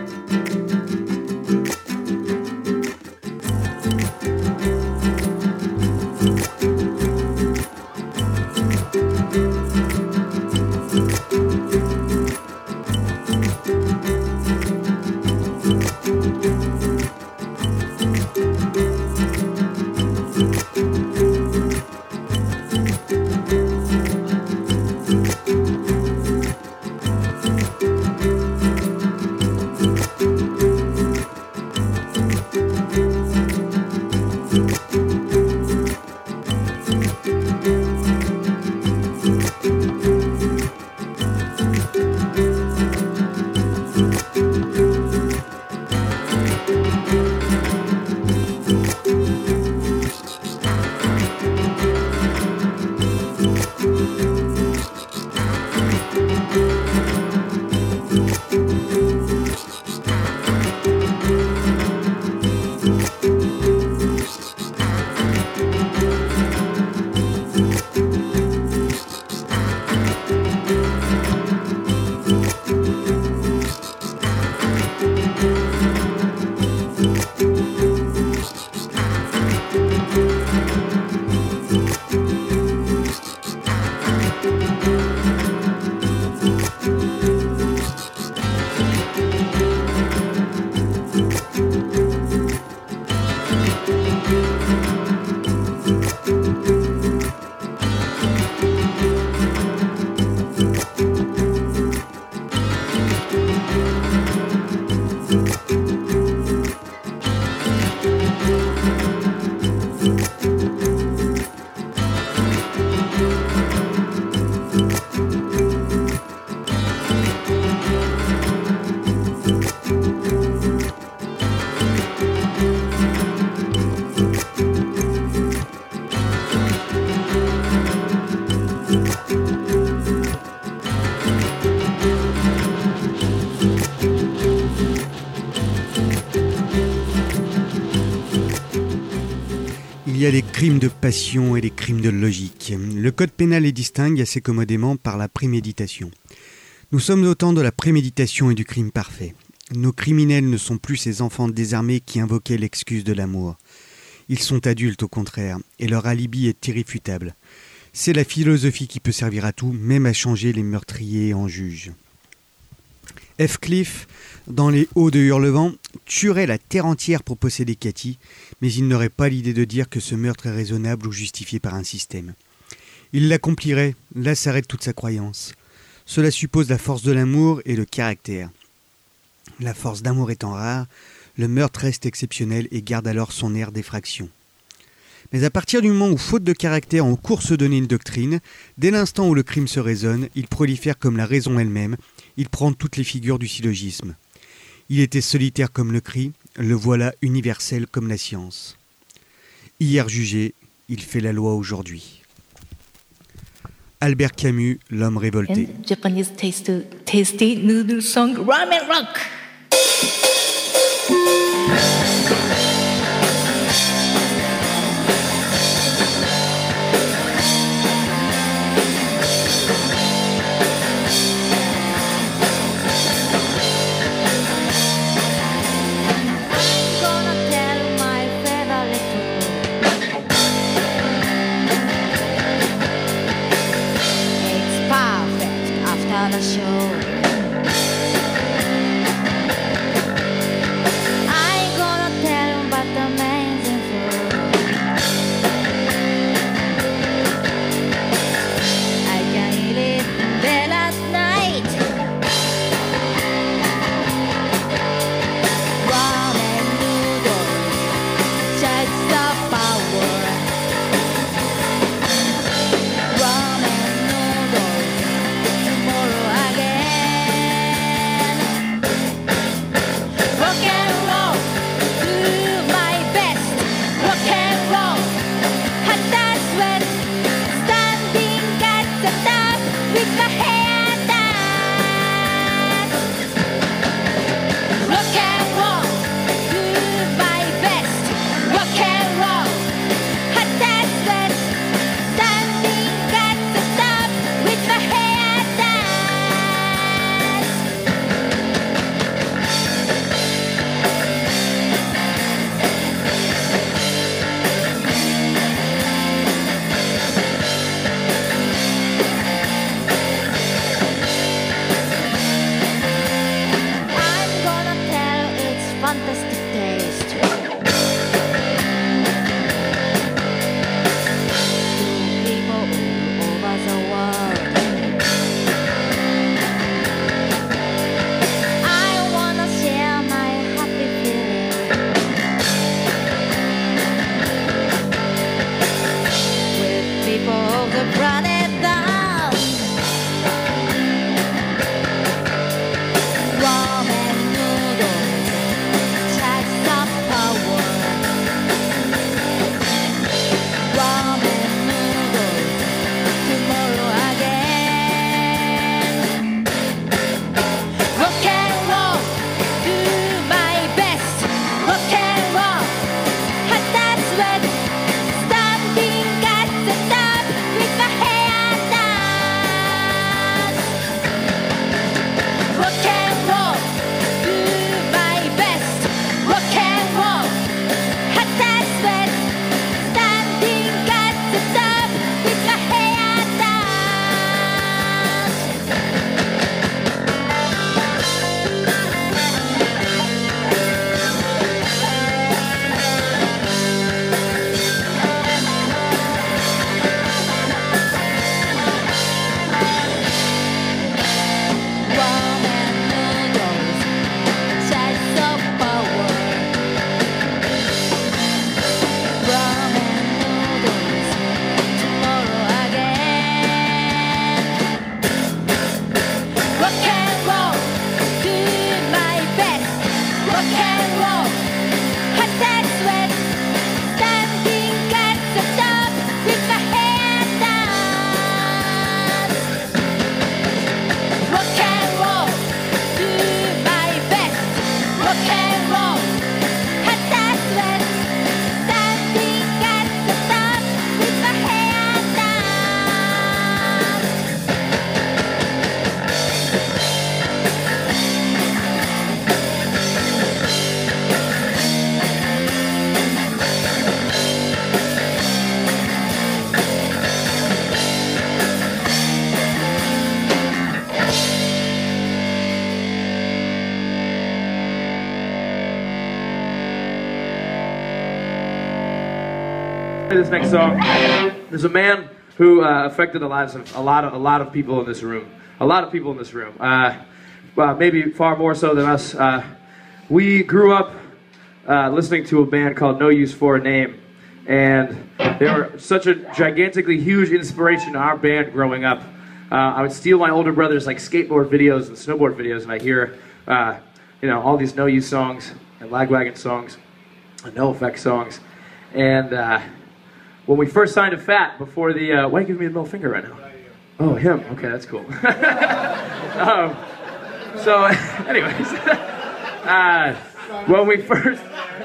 Il y a des crimes de passion et des crimes de logique. Le code pénal les distingue assez commodément par la préméditation. Nous sommes au temps de la préméditation et du crime parfait. Nos criminels ne sont plus ces enfants désarmés qui invoquaient l'excuse de l'amour. Ils sont adultes au contraire, et leur alibi est irréfutable. C'est la philosophie qui peut servir à tout, même à changer les meurtriers en juges. Heathcliff, dans les Hauts de Hurlevent, tuerait la terre entière pour posséder Cathy, mais il n'aurait pas l'idée de dire que ce meurtre est raisonnable ou justifié par un système. Il l'accomplirait, là s'arrête toute sa croyance. Cela suppose la force de l'amour et le caractère. La force d'amour étant rare, Le meurtre reste exceptionnel et garde alors son air d'effraction. Mais à partir du moment où, faute de caractère, on court se donner une doctrine, dès l'instant où le crime se raisonne, il prolifère comme la raison elle-même, il prend toutes les figures du syllogisme. Il était solitaire comme le cri, le voilà universel comme la science. Hier jugé, il fait la loi aujourd'hui. Albert Camus, L'homme révolté. And Japanese tasty, tasty noodle song Ramen Rock. The show. I'm gonna tell about the amazing food. I can eat it there at night. Ramen noodles, just the power. Ramen noodles, tomorrow again. Rock and roll, do my best. Rock and roll, hot as sweat. Standing at the top with my head down. Rock and roll, do my best. Rock and roll, hot as sweat. Standing at the top with my head down. I'm gonna tell its fantastic taste to people all over the world. I wanna share my happy feeling with people of the planet Earth. Ramen noodles, just the power. Ramen noodles, tomorrow again. Rock and roll, do my best. Rock and roll, hot as sweat. Standing at the top with my head down. Rock and roll, do my best. Rock and roll, hot as sweat. Standing at the top with my head down. Ramen noodles, just the power. Ramen noodles, tomorrow again. Rock and roll, do my best. Rock and roll, hot as sweat. Standing at the top with my head down. Rock and roll, do my best. Rock and roll, hot as sweat. Standing at the top with my head down. This next song, there's a man who uh, affected the lives of a lot of a lot of people in this room. A lot of people in this room. Uh, well, maybe far more so than us. Uh, we grew up uh, listening to a band called No Use for a Name. And they were such a gigantically huge inspiration to our band growing up. Uh, I would steal my older brother's like skateboard videos and snowboard videos, and I hear, uh, you know, all these No Use songs and Lagwagon songs and No Effect songs. And uh, when we first signed to Fat, before the, uh, why are you giving me the middle finger right now? Oh, him. Okay, that's cool. um, so, anyways, uh, when we first.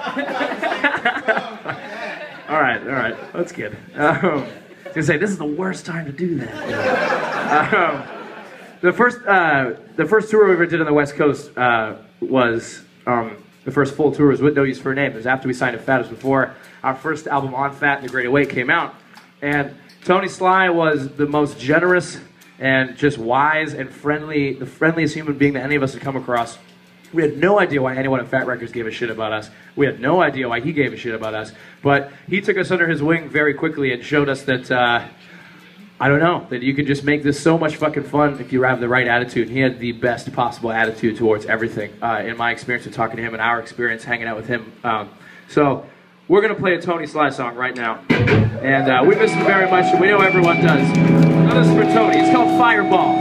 All right, all right, that's good. Um, I was gonna say this is the worst time to do that. um, the first, uh, the first tour we ever did on the West Coast uh, was um, the first full tour was with No Use for a Name. It was after we signed to Fat. It was before our first album On Fat and the Great Awake came out, and Tony Sly was the most generous and just wise and friendly, the friendliest human being that any of us had come across. We had no idea why anyone at Fat Records gave a shit about us. We had no idea why he gave a shit about us. But he took us under his wing very quickly and showed us that, uh, I don't know, that you can just make this so much fucking fun if you have the right attitude. He had the best possible attitude towards everything, uh, in my experience of talking to him and our experience hanging out with him. Um, so we're going to play a Tony Sly song right now. And uh, we miss him very much, and we know everyone does. Now this is for Tony. It's called Fireball.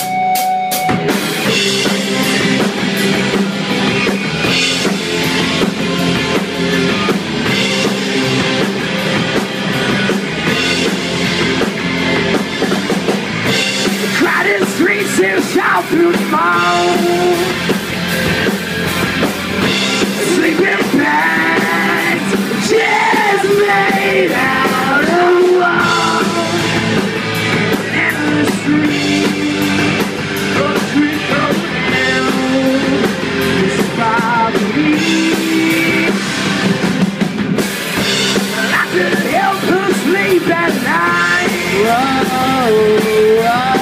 Crowded streets and shout through the mall. Sleeping bags, chairs made out of wall. And the street, the street of hell is far to me. I could help her sleep at night. Whoa, whoa.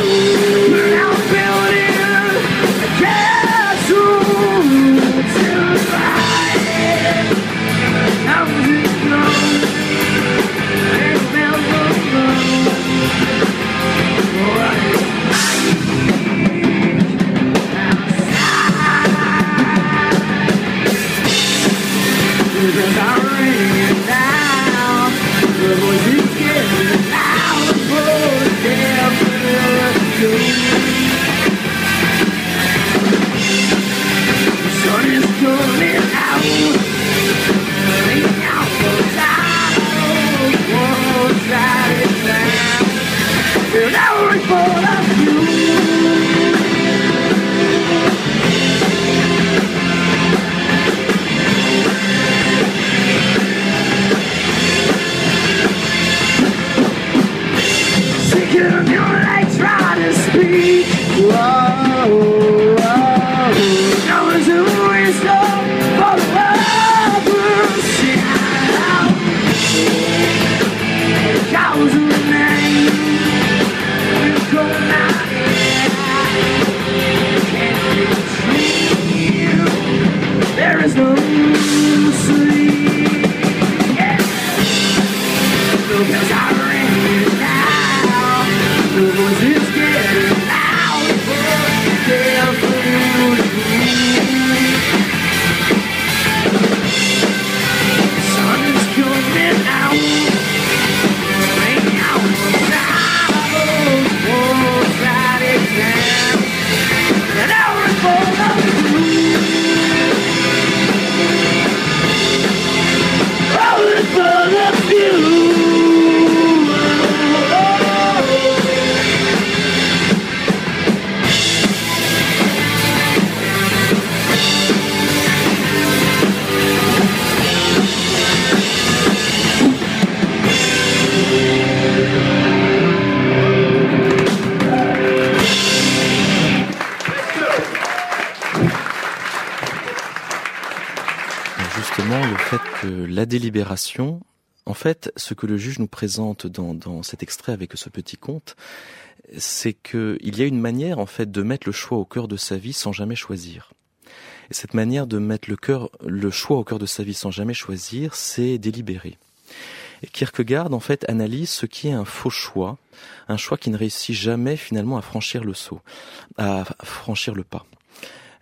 La délibération, en fait, ce que le juge nous présente dans, dans cet extrait avec ce petit conte, c'est qu'il y a une manière, en fait, de mettre le choix au cœur de sa vie sans jamais choisir. Et cette manière de mettre le, cœur, le choix au cœur de sa vie sans jamais choisir, c'est délibérer. Et Kierkegaard, en fait, analyse ce qui est un faux choix, un choix qui ne réussit jamais, finalement, à franchir le saut, à franchir le pas.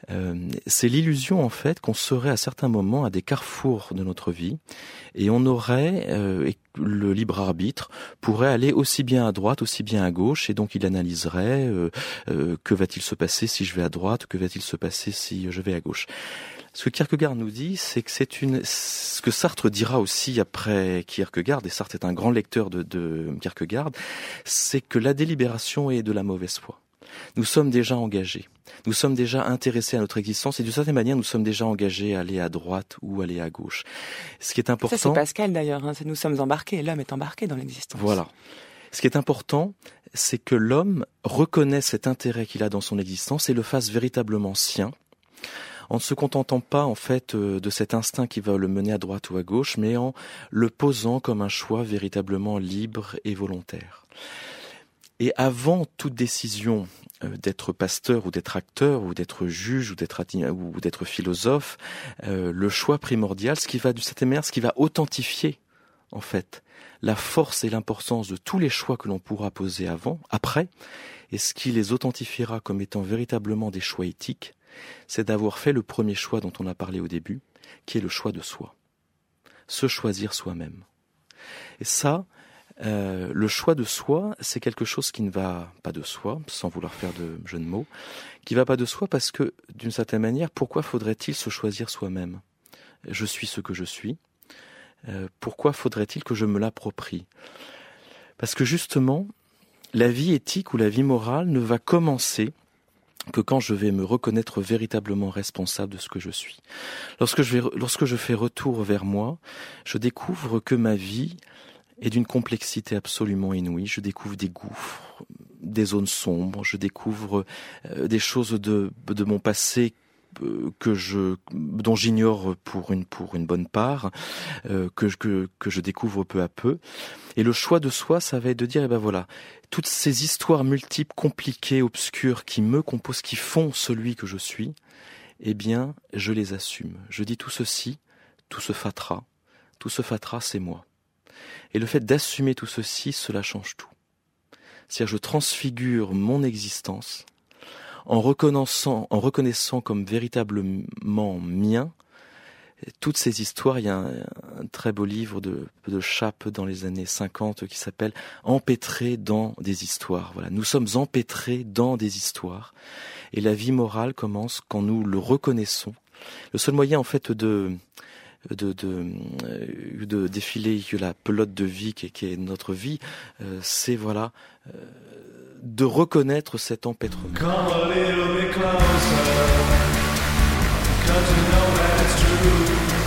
Euh, c'est l'illusion en fait qu'on serait à certains moments à des carrefours de notre vie et on aurait euh, et le libre arbitre pourrait aller aussi bien à droite aussi bien à gauche et donc il analyserait euh, euh, que va-t-il se passer si je vais à droite, que va-t-il se passer si je vais à gauche. Ce que Kierkegaard nous dit, c'est que c'est une, ce que Sartre dira aussi après Kierkegaard, et Sartre est un grand lecteur de, de Kierkegaard, c'est que la délibération est de la mauvaise foi. Nous sommes déjà engagés. Nous sommes déjà intéressés à notre existence et d'une certaine manière, nous sommes déjà engagés à aller à droite ou aller à gauche. Ce qui est important... Ça, c'est Pascal d'ailleurs. Hein, nous sommes embarqués. L'homme est embarqué dans l'existence. Voilà. Ce qui est important, c'est que l'homme reconnaisse cet intérêt qu'il a dans son existence et le fasse véritablement sien, en ne se contentant pas en fait de cet instinct qui va le mener à droite ou à gauche, mais en le posant comme un choix véritablement libre et volontaire. Et avant toute décision euh, d'être pasteur ou d'être acteur ou d'être juge ou d'être ou d'être philosophe, euh, le choix primordial, ce qui va du cette manière, ce qui va authentifier en fait la force et l'importance de tous les choix que l'on pourra poser avant, après, et ce qui les authentifiera comme étant véritablement des choix éthiques, c'est d'avoir fait le premier choix dont on a parlé au début, qui est le choix de soi. Se choisir soi-même. Et ça, Euh, le choix de soi, c'est quelque chose qui ne va pas de soi, sans vouloir faire de jeu de mots, qui va pas de soi parce que, d'une certaine manière, pourquoi faudrait-il se choisir soi-même ? Je suis ce que je suis. Euh, pourquoi faudrait-il que je me l'approprie ? Parce que justement, la vie éthique ou la vie morale ne va commencer que quand je vais me reconnaître véritablement responsable de ce que je suis. Lorsque je vais, lorsque je fais retour vers moi, je découvre que ma vie et d'une complexité absolument inouïe. Je découvre des gouffres, des zones sombres, je découvre euh, des choses de, de mon passé euh, que je, dont j'ignore pour une, pour une bonne part, euh, que, que, que je découvre peu à peu. Et le choix de soi, ça va être de dire, eh ben voilà, toutes ces histoires multiples, compliquées, obscures, qui me composent, qui font celui que je suis, eh bien, je les assume. Je dis tout ceci, tout ce fatras, tout ce fatras, c'est moi. Et le fait d'assumer tout ceci, cela change tout. C'est-à-dire, je transfigure mon existence en reconnaissant, en reconnaissant comme véritablement mien toutes ces histoires. Il y a un, un très beau livre de, de Chappe dans les années cinquante qui s'appelle « Empêtrés dans des histoires ». Voilà, nous sommes empêtrés dans des histoires. Et la vie morale commence quand nous le reconnaissons. Le seul moyen, en fait, de... De, de, de défiler la pelote de vie qui est, qui est notre vie, euh, c'est voilà euh, de reconnaître cet empêtrement. Come a little bit closer, 'cause you know that it's true.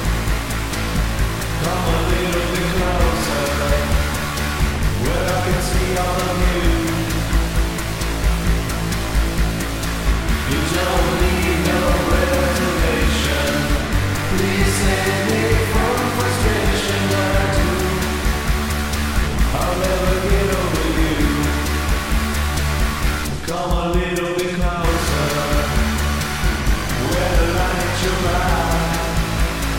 Come a little bit closer, where I can see all of you. You don't need no reservation. Please save me from frustration. What I do, I'll never get over you. Come a little bit closer, where the light your eye.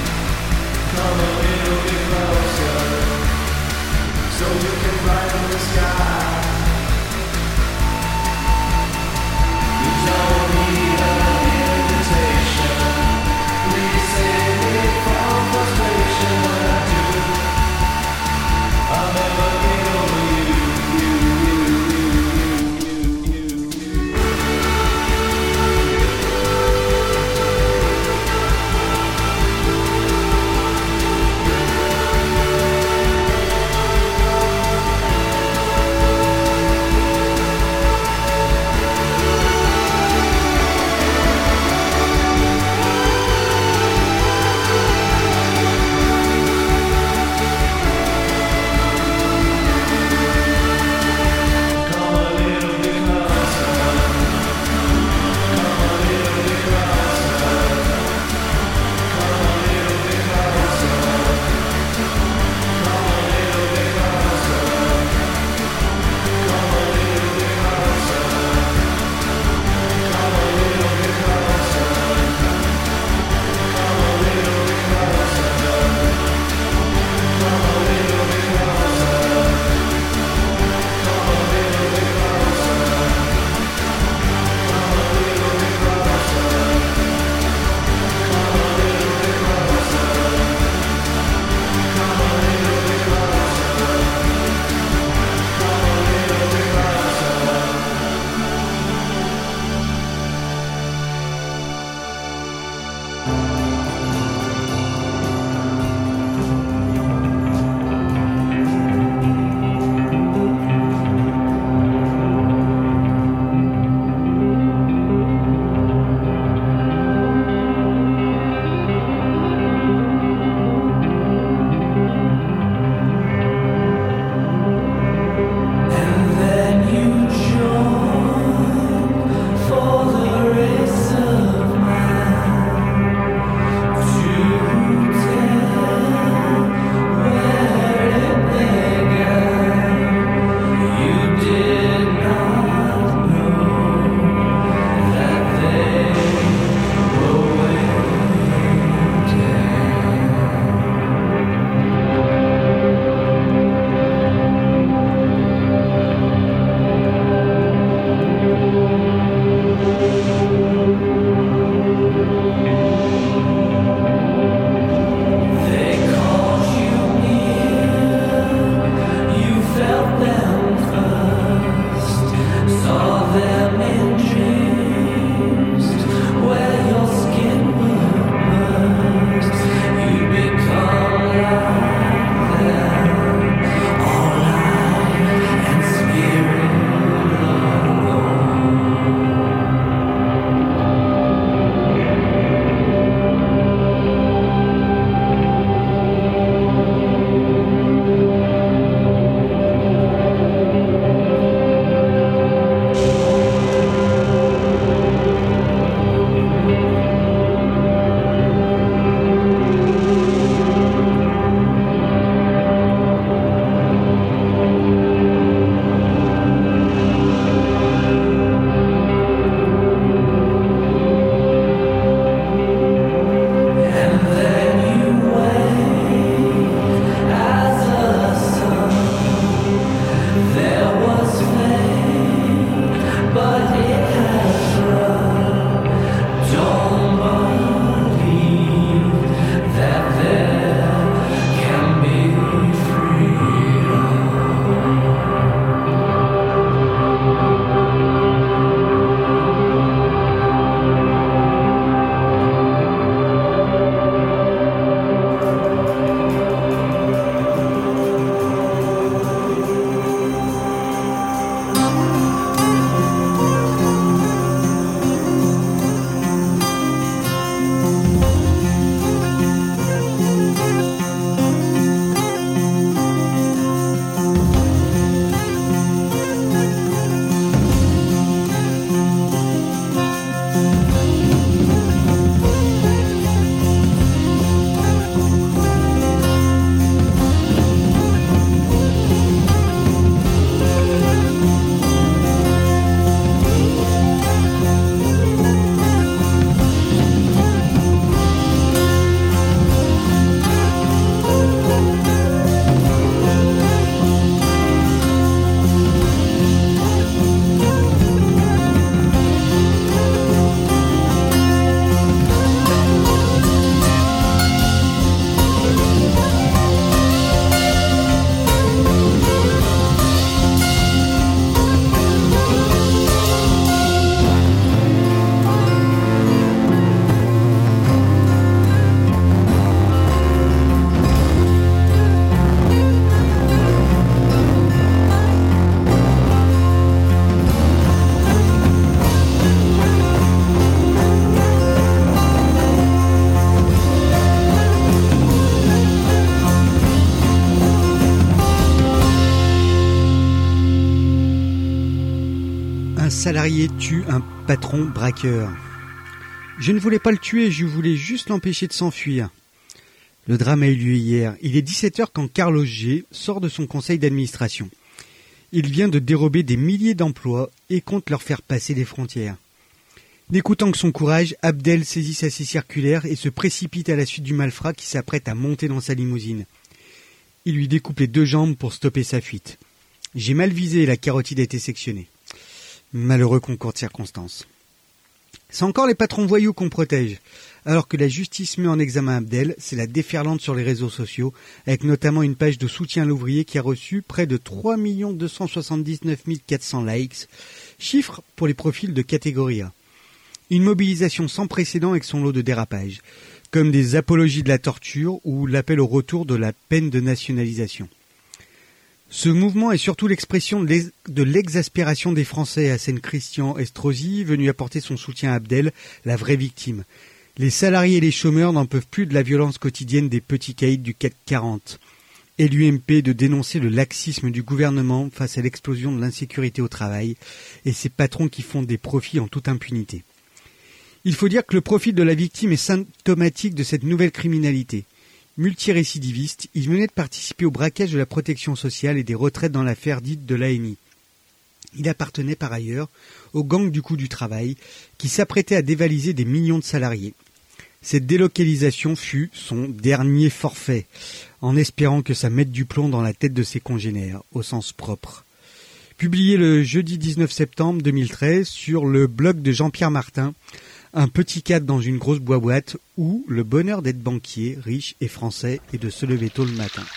salarié tue un patron braqueur. Je ne voulais pas le tuer, je voulais juste l'empêcher de s'enfuir. Le drame a eu lieu hier. Il est dix-sept heures quand Carlos G sort de son conseil d'administration. Il vient de dérober des milliers d'emplois et compte leur faire passer les frontières. N'écoutant que son courage, Abdel saisit sa scie circulaire et se précipite à la suite du malfrat qui s'apprête à monter dans sa limousine. Il lui découpe les deux jambes pour stopper sa fuite. J'ai mal visé et la carotide a été sectionnée. Malheureux concours de circonstances. C'est encore les patrons voyous qu'on protège. Alors que la justice met en examen Abdel, c'est la déferlante sur les réseaux sociaux, avec notamment une page de soutien à l'ouvrier qui a reçu près de trois millions deux cent soixante-dix-neuf mille quatre cents likes, chiffre pour les profils de catégorie A. Une mobilisation sans précédent avec son lot de dérapages, comme des apologies de la torture ou l'appel au retour de la peine de nationalisation. Ce mouvement est surtout l'expression de l'exaspération des Français, assène Christian Estrosi, venu apporter son soutien à Abdel, la vraie victime. Les salariés et les chômeurs n'en peuvent plus de la violence quotidienne des petits caïds du C A C quarante. Et l'U M P de dénoncer le laxisme du gouvernement face à l'explosion de l'insécurité au travail et ces patrons qui font des profits en toute impunité. Il faut dire que le profil de la victime est symptomatique de cette nouvelle criminalité. Multirécidiviste, il venait de participer au braquage de la protection sociale et des retraites dans l'affaire dite de l'A N I. Il appartenait par ailleurs au gang du coût du travail qui s'apprêtait à dévaliser des millions de salariés. Cette délocalisation fut son dernier forfait, en espérant que ça mette du plomb dans la tête de ses congénères, au sens propre. Publié le jeudi dix-neuf septembre deux mille treize sur le blog de Jean-Pierre Martin, un petit cadre dans une grosse boîte où le bonheur d'être banquier, riche et français et de se lever tôt le matin.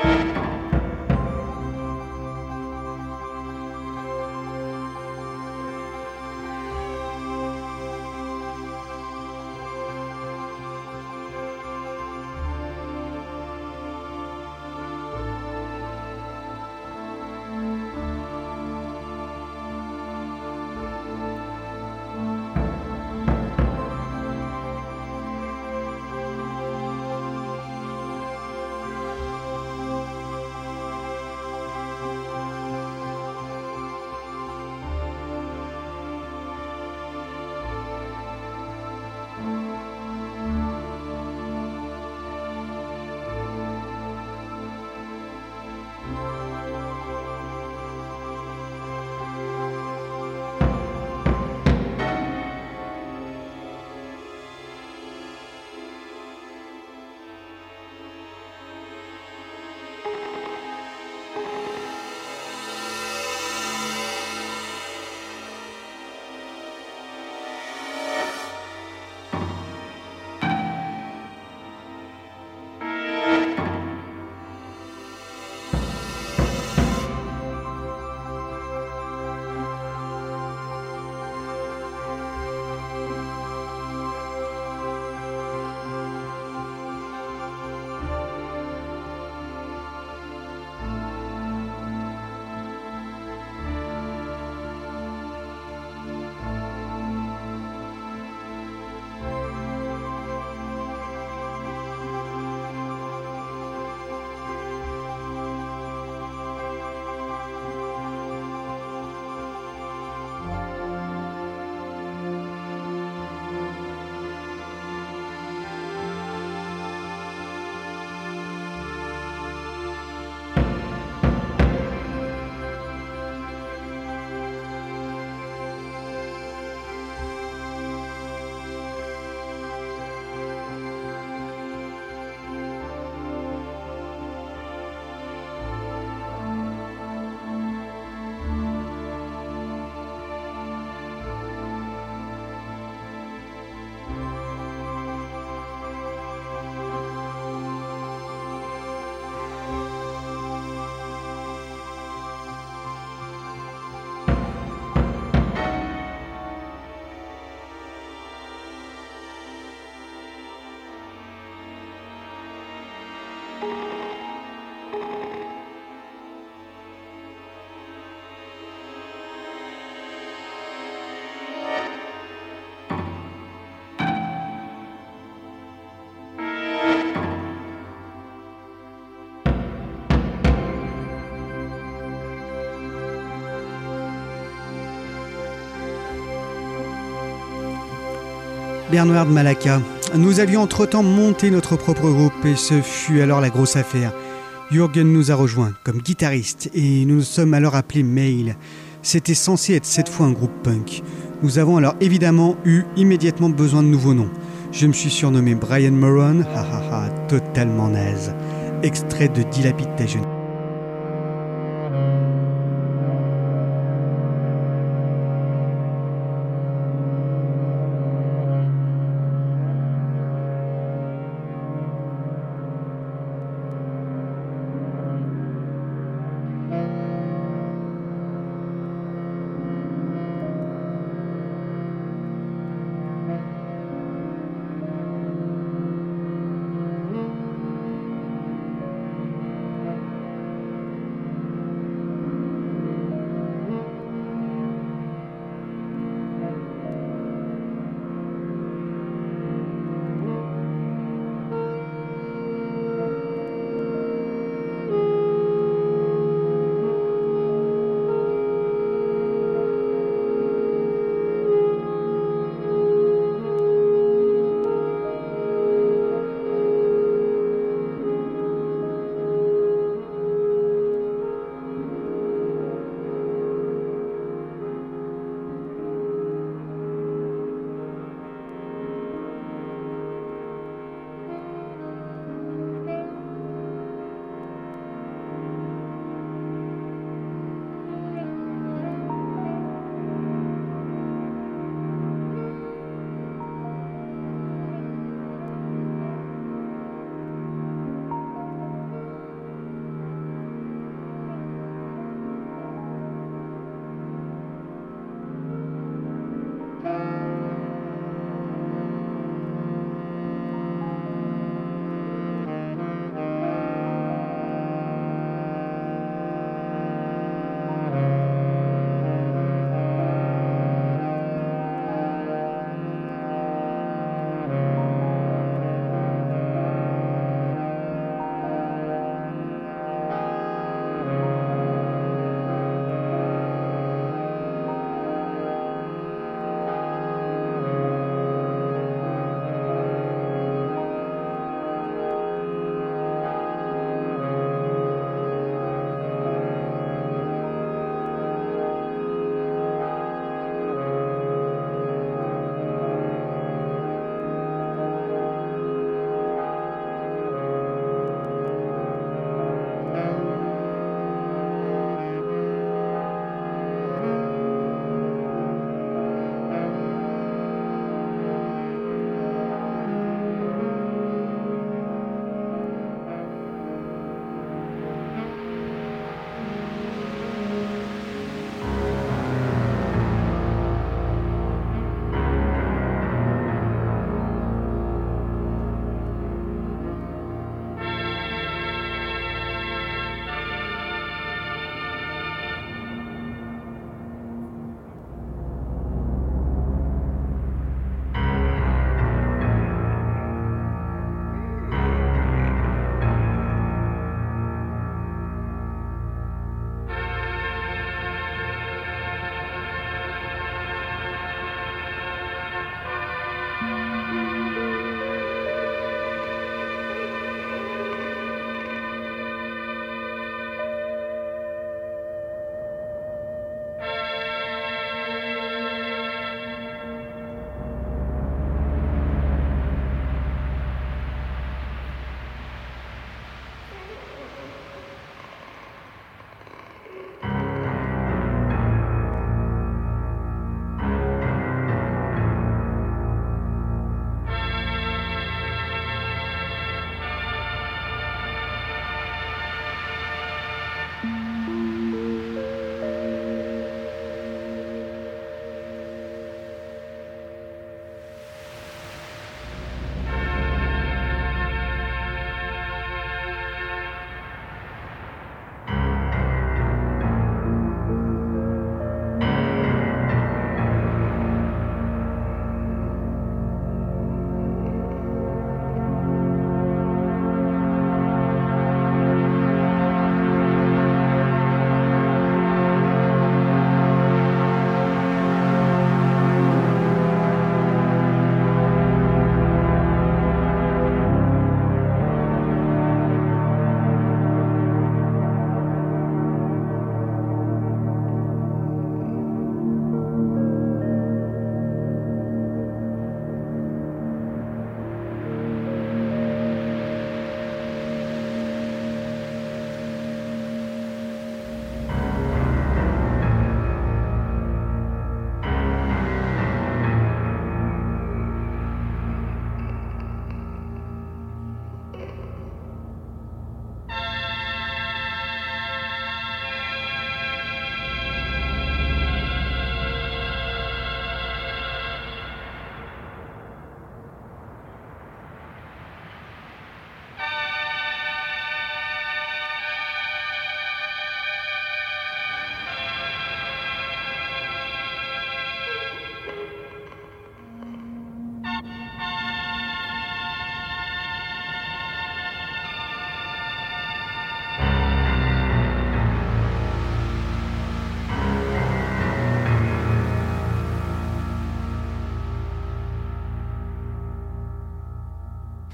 Bernard Malaka. Nous avions entre-temps monté notre propre groupe et ce fut alors la grosse affaire. Jürgen nous a rejoints comme guitariste et nous nous sommes alors appelés Mail. C'était censé être cette fois un groupe punk. Nous avons alors évidemment eu immédiatement besoin de nouveaux noms. Je me suis surnommé Brian Moran, ha ha ha, totalement naze. Extrait de Dilapidation.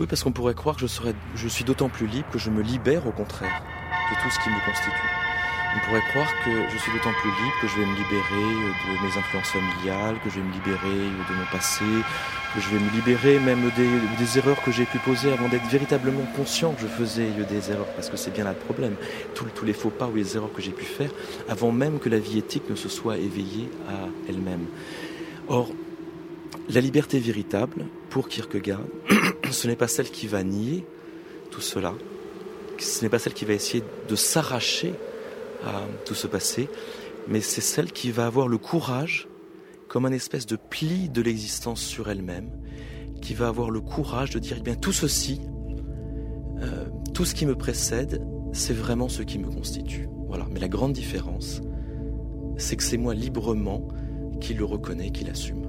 Oui, parce qu'on pourrait croire que je, serais, je suis d'autant plus libre que je me libère au contraire de tout ce qui me constitue. On pourrait croire que je suis d'autant plus libre que je vais me libérer de mes influences familiales, que je vais me libérer de mon passé, que je vais me libérer même des, des erreurs que j'ai pu poser avant d'être véritablement conscient que je faisais des erreurs, parce que c'est bien là le problème. Tous, tous les faux pas ou les erreurs que j'ai pu faire avant même que la vie éthique ne se soit éveillée à elle-même. Or, la liberté véritable, pour Kierkegaard, ce n'est pas celle qui va nier tout cela, ce n'est pas celle qui va essayer de s'arracher à tout ce passé, mais c'est celle qui va avoir le courage, comme un espèce de pli de l'existence sur elle-même, qui va avoir le courage de dire, eh bien, tout ceci, euh, tout ce qui me précède, c'est vraiment ce qui me constitue. Voilà. Mais la grande différence, c'est que c'est moi librement qui le reconnais, qui l'assume.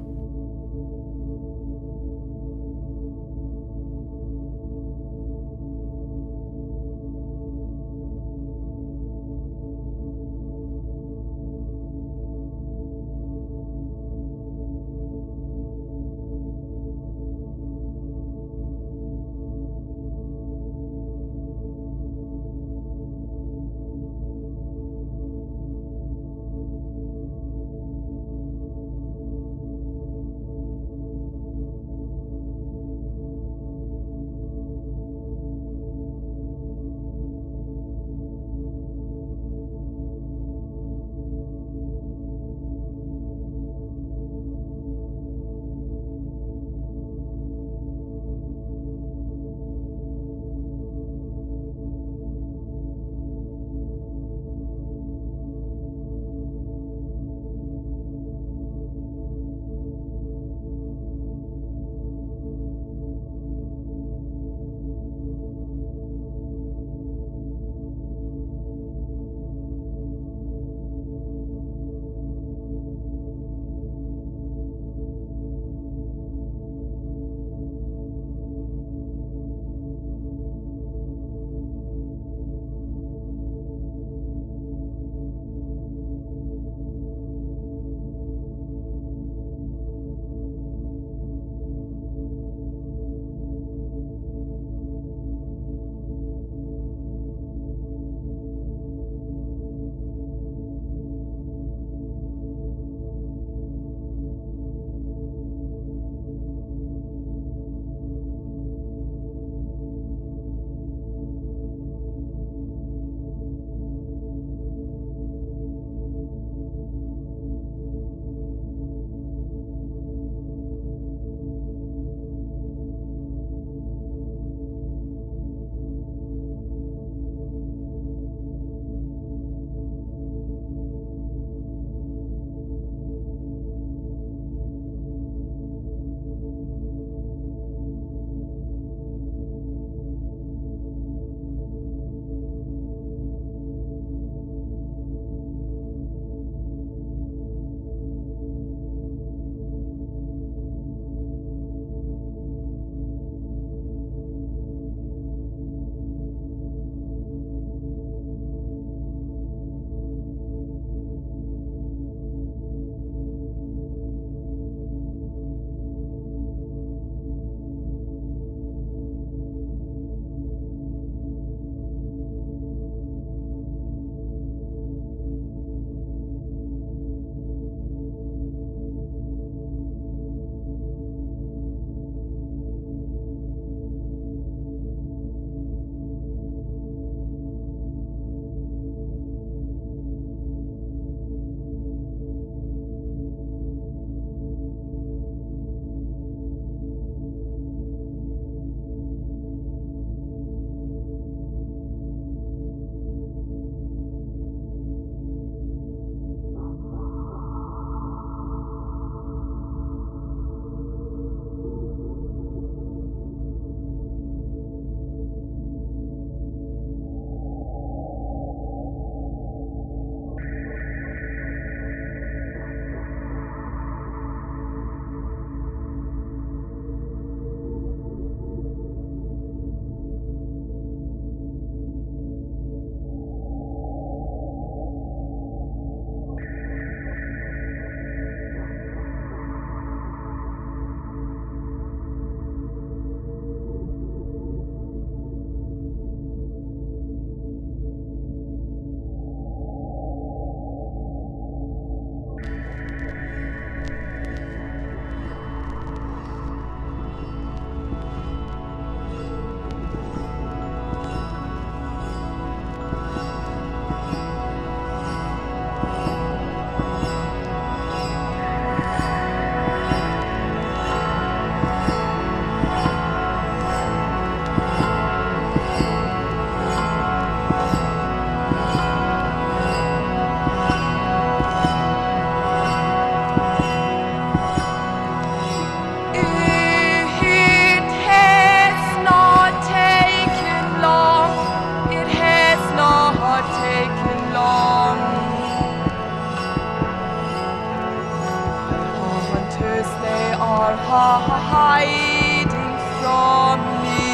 hiding from me.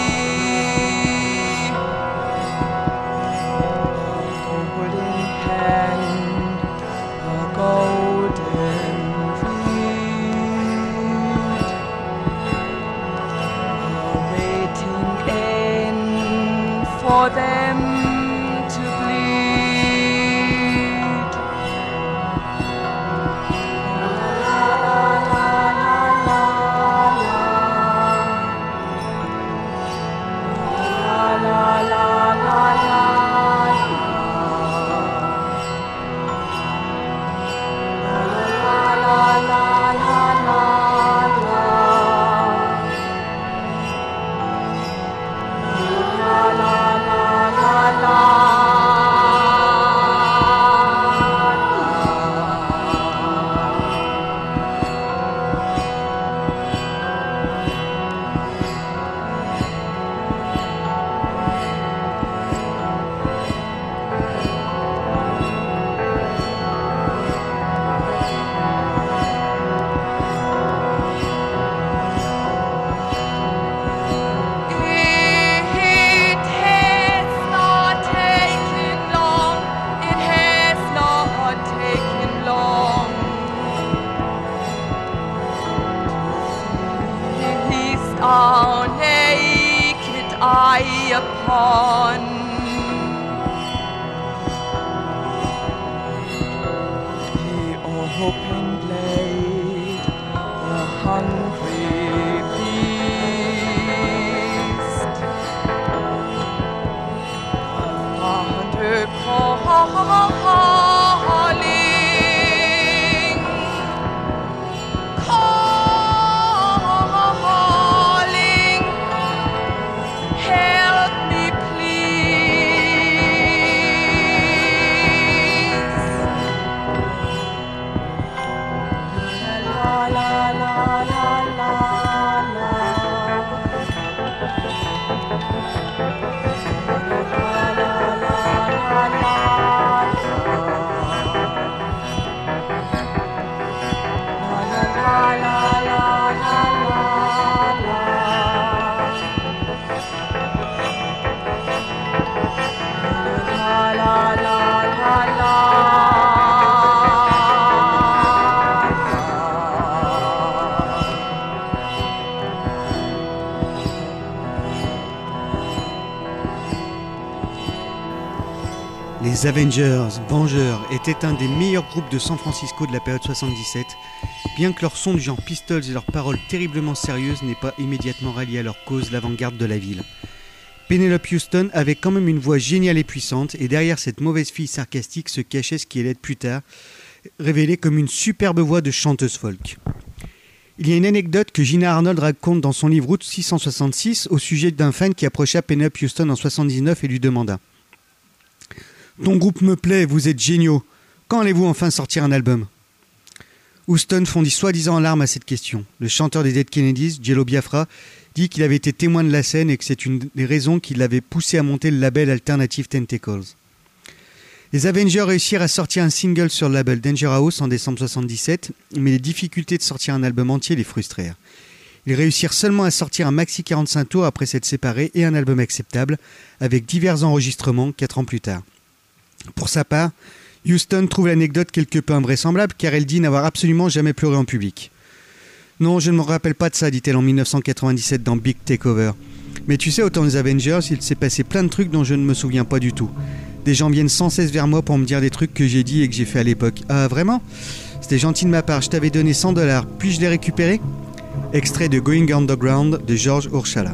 Golden hand, the golden reed, awaiting end for them to bleed. La la la la la la la la. Our naked eye upon the open blade, the hungry beast, the hunter calling. Les Avengers, Vengeurs, étaient un des meilleurs groupes de San Francisco de la période soixante-dix-sept, bien que leur son du genre Pistols et leurs paroles terriblement sérieuses n'aient pas immédiatement rallié à leur cause l'avant-garde de la ville. Penelope Houston avait quand même une voix géniale et puissante, et derrière cette mauvaise fille sarcastique se cachait ce qui allait être plus tard révélé comme une superbe voix de chanteuse folk. Il y a une anecdote que Gina Arnold raconte dans son livre Route six cent soixante-six au sujet d'un fan qui approcha Penelope Houston en soixante-dix-neuf et lui demanda « Ton groupe me plaît, vous êtes géniaux. Quand allez-vous enfin sortir un album ?» Houston fondit soi-disant en larmes à cette question. Le chanteur des Dead Kennedys, Jello Biafra, dit qu'il avait été témoin de la scène et que c'est une des raisons qui l'avait poussé à monter le label Alternative Tentacles. Les Avengers réussirent à sortir un single sur le label Danger House en décembre soixante-dix-sept, mais les difficultés de sortir un album entier les frustrèrent. Ils réussirent seulement à sortir un maxi quarante-cinq tours après s'être séparés et un album acceptable, avec divers enregistrements quatre ans plus tard. Pour sa part, Houston trouve l'anecdote quelque peu invraisemblable car elle dit n'avoir absolument jamais pleuré en public. « Non, je ne me rappelle pas de ça », dit-elle en dix-neuf cent quatre-vingt-dix-sept dans Big Takeover. « Mais tu sais, autant les Avengers, il s'est passé plein de trucs dont je ne me souviens pas du tout. Des gens viennent sans cesse vers moi pour me dire des trucs que j'ai dit et que j'ai fait à l'époque. Ah, vraiment ? C'était gentil de ma part, je t'avais donné cent dollars, puis-je les récupérer ?» Extrait de Going Underground de George Urchala.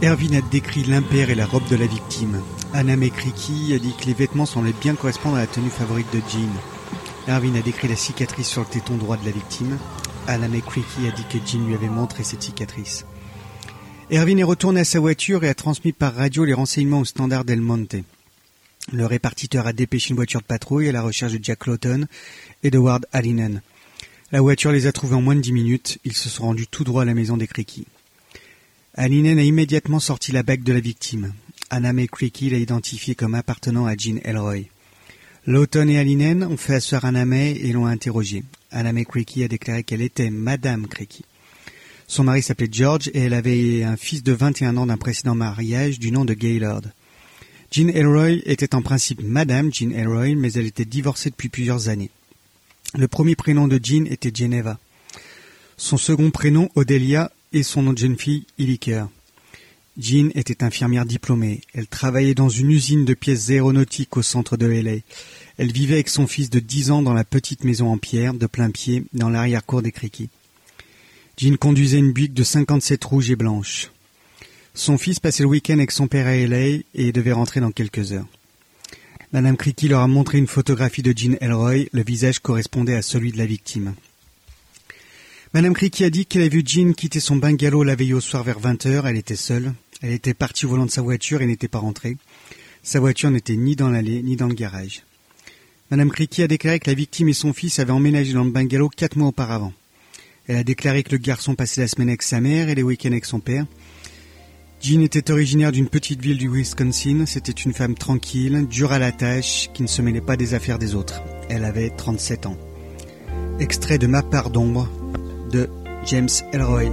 Erwin a décrit l'impair et la robe de la victime. Anna McCreaky a dit que les vêtements semblaient bien correspondre à la tenue favorite de Jean. Erwin a décrit la cicatrice sur le téton droit de la victime. Anna McCreaky a dit que Jean lui avait montré cette cicatrice. Erwin est retourné à sa voiture et a transmis par radio les renseignements au Standard Del Monte. Le répartiteur a dépêché une voiture de patrouille à la recherche de Jack Lawton et de Ward Hallinan. La voiture les a trouvés en moins de dix minutes. Ils se sont rendus tout droit à la maison des Creaky. Hallinan a immédiatement sorti la bague de la victime. Anna McCreaky l'a identifiée comme appartenant à Jean Elroy. Lawton et Hallinan ont fait asseoir Anna May et l'ont interrogée. Anna McCreaky a déclaré qu'elle était Madame Creaky. Son mari s'appelait George et elle avait un fils de vingt et un ans d'un précédent mariage du nom de Gaylord. Jean Elroy était en principe Madame Jean Elroy, mais elle était divorcée depuis plusieurs années. Le premier prénom de Jean était Geneva. Son second prénom, Odelia, et son nom de jeune fille, Illiker. Jean était infirmière diplômée. Elle travaillait dans une usine de pièces aéronautiques au centre de L A. Elle vivait avec son fils de dix ans dans la petite maison en pierre, de plein pied, dans l'arrière-cour des Creaky. Jean conduisait une Buick de cinquante-sept rouge et blanche. Son fils passait le week-end avec son père à L A et devait rentrer dans quelques heures. Madame Creaky leur a montré une photographie de Jean Elroy. Le visage correspondait à celui de la victime. Madame Creaky a dit qu'elle a vu Jean quitter son bungalow la veille au soir vers vingt heures. Elle était seule. Elle était partie au volant de sa voiture et n'était pas rentrée. Sa voiture n'était ni dans l'allée ni dans le garage. Madame Creaky a déclaré que la victime et son fils avaient emménagé dans le bungalow quatre mois auparavant. Elle a déclaré que le garçon passait la semaine avec sa mère et les week-ends avec son père. Jean était originaire d'une petite ville du Wisconsin. C'était une femme tranquille, dure à la tâche, qui ne se mêlait pas des affaires des autres. Elle avait trente-sept ans. Extrait de Ma part d'ombre de James Elroy.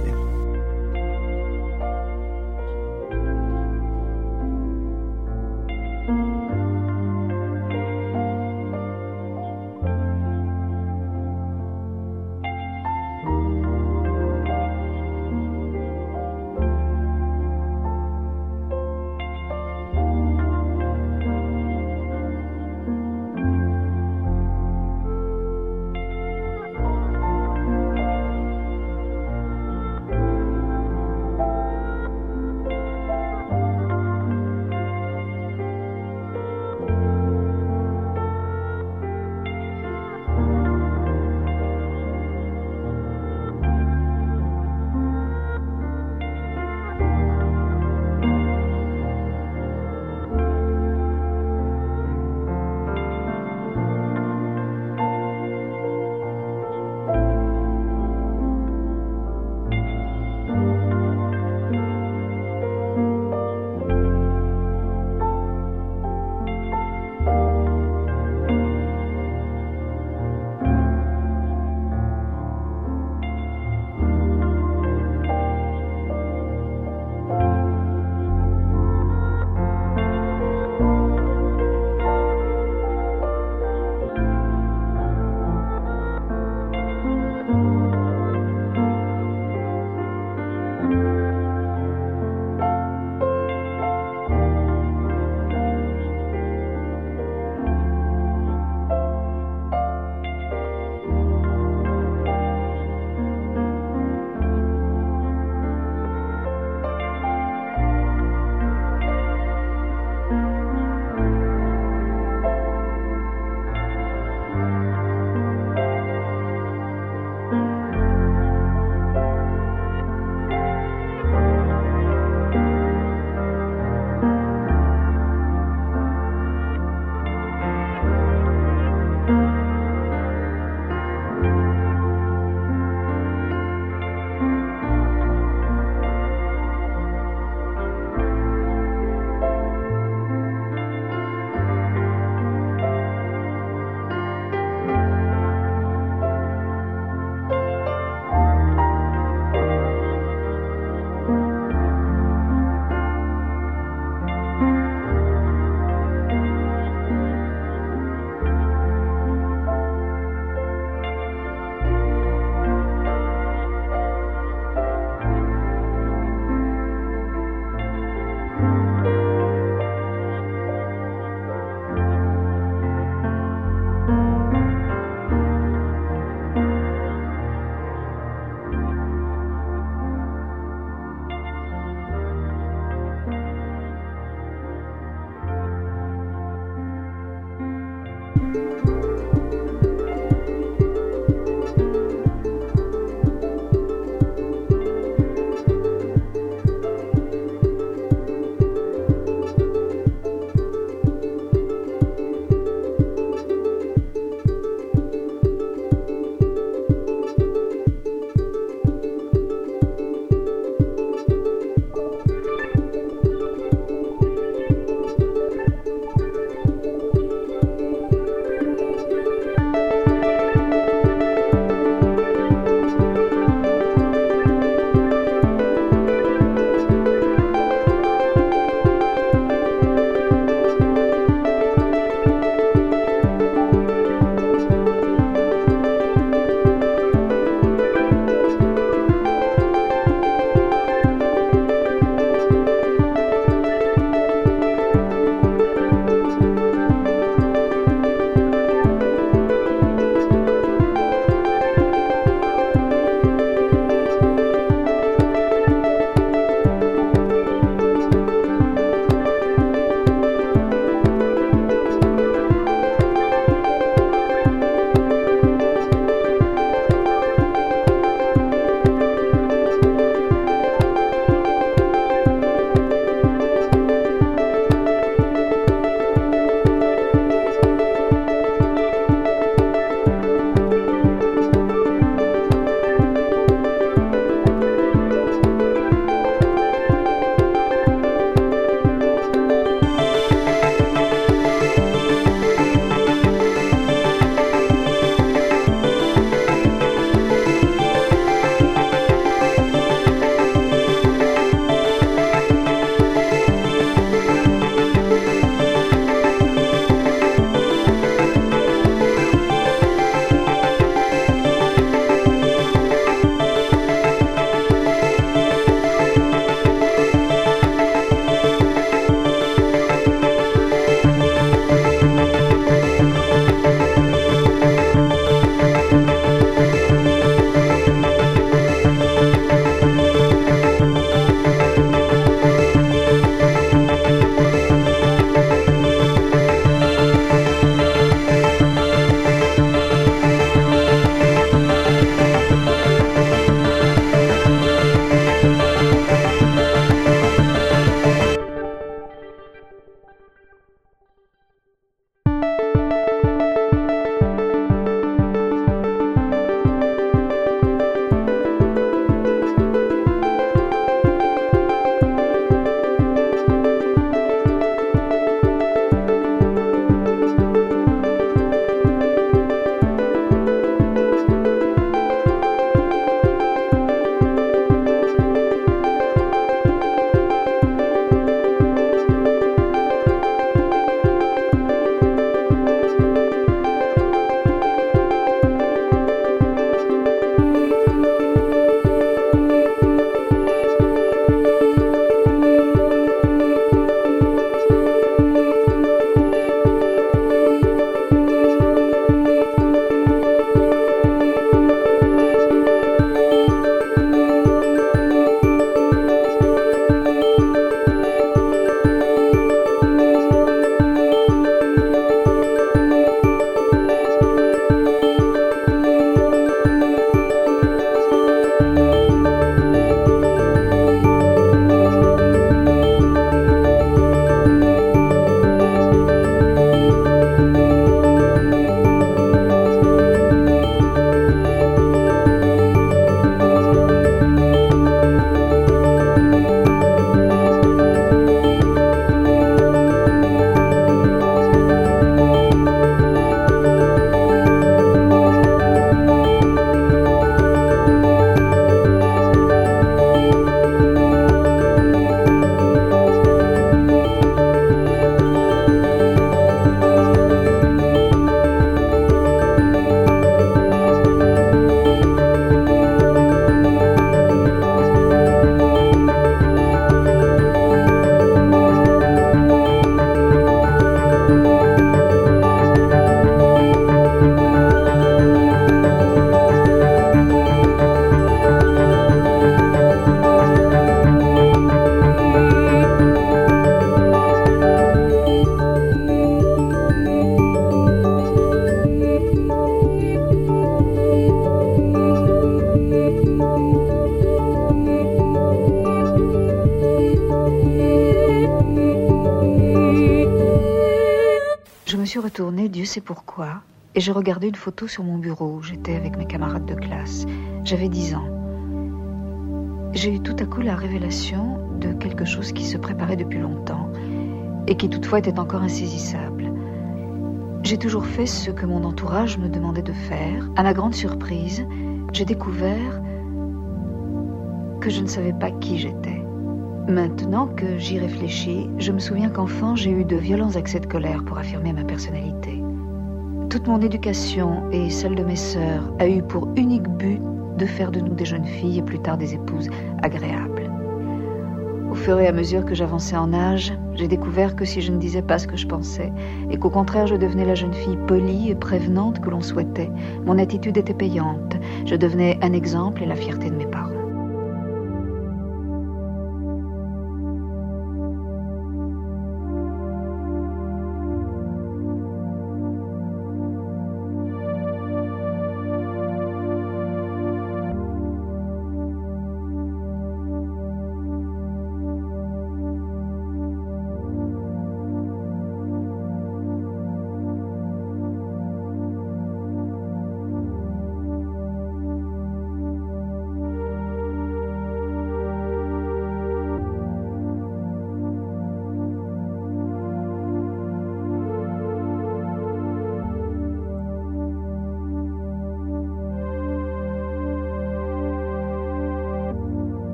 Dieu sait pourquoi, et je regardais une photo sur mon bureau où j'étais avec mes camarades de classe. J'avais dix ans. J'ai eu tout à coup la révélation de quelque chose qui se préparait depuis longtemps et qui toutefois était encore insaisissable. J'ai toujours fait ce que mon entourage me demandait de faire. À ma grande surprise, j'ai découvert que je ne savais pas qui j'étais. Maintenant que j'y réfléchis, je me souviens qu'enfant, j'ai eu de violents accès de colère pour affirmer ma personnalité. Toute mon éducation et celle de mes sœurs a eu pour unique but de faire de nous des jeunes filles et plus tard des épouses agréables. Au fur et à mesure que j'avançais en âge, j'ai découvert que si je ne disais pas ce que je pensais, et qu'au contraire je devenais la jeune fille polie et prévenante que l'on souhaitait, mon attitude était payante. Je devenais un exemple et la fierté de mes parents.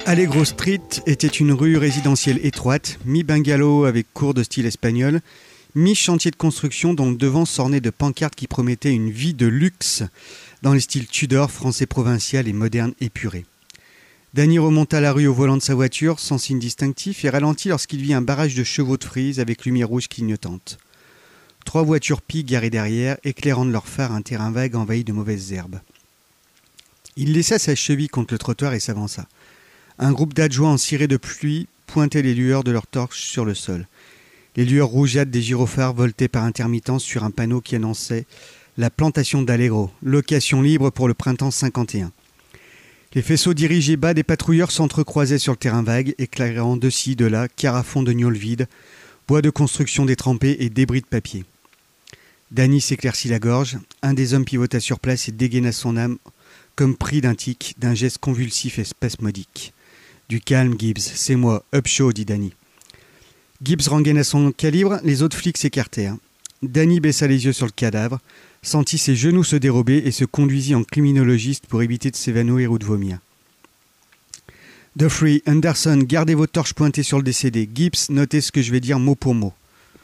Allegro Street était une rue résidentielle étroite, mi-bungalow avec cour de style espagnol, mi-chantier de construction dont le devant s'ornait de pancartes qui promettaient une vie de luxe dans les styles Tudor, français provincial et moderne épuré. Danny remonta la rue au volant de sa voiture, sans signe distinctif, et ralentit lorsqu'il vit un barrage de chevaux de frise avec lumière rouge clignotante. Trois voitures piques garées derrière, éclairant de leurs phares un terrain vague envahi de mauvaises herbes. Il laissa sa cheville contre le trottoir et s'avança. Un groupe d'adjoints en ciré de pluie pointait les lueurs de leurs torches sur le sol. Les lueurs rougeâtres des gyrophares voltaient par intermittence sur un panneau qui annonçait la plantation d'Allegro, location libre pour le printemps cinquante et un. Les faisceaux dirigés bas des patrouilleurs s'entrecroisaient sur le terrain vague, éclairant de ci, de là, carafons de gnôle vides, bois de construction détrempés et débris de papier. Danny s'éclaircit la gorge. Un des hommes pivota sur place et dégaina son âme comme pris d'un tic, d'un geste convulsif et spasmodique. « Du calme, Gibbs, c'est moi, Upshaw, dit Danny. » Gibbs rengaina son calibre, les autres flics s'écartèrent. Danny baissa les yeux sur le cadavre, sentit ses genoux se dérober et se conduisit en criminologiste pour éviter de s'évanouir ou de vomir. « Duffrey, Anderson, gardez vos torches pointées sur le décédé. Gibbs, notez ce que je vais dire mot pour mot.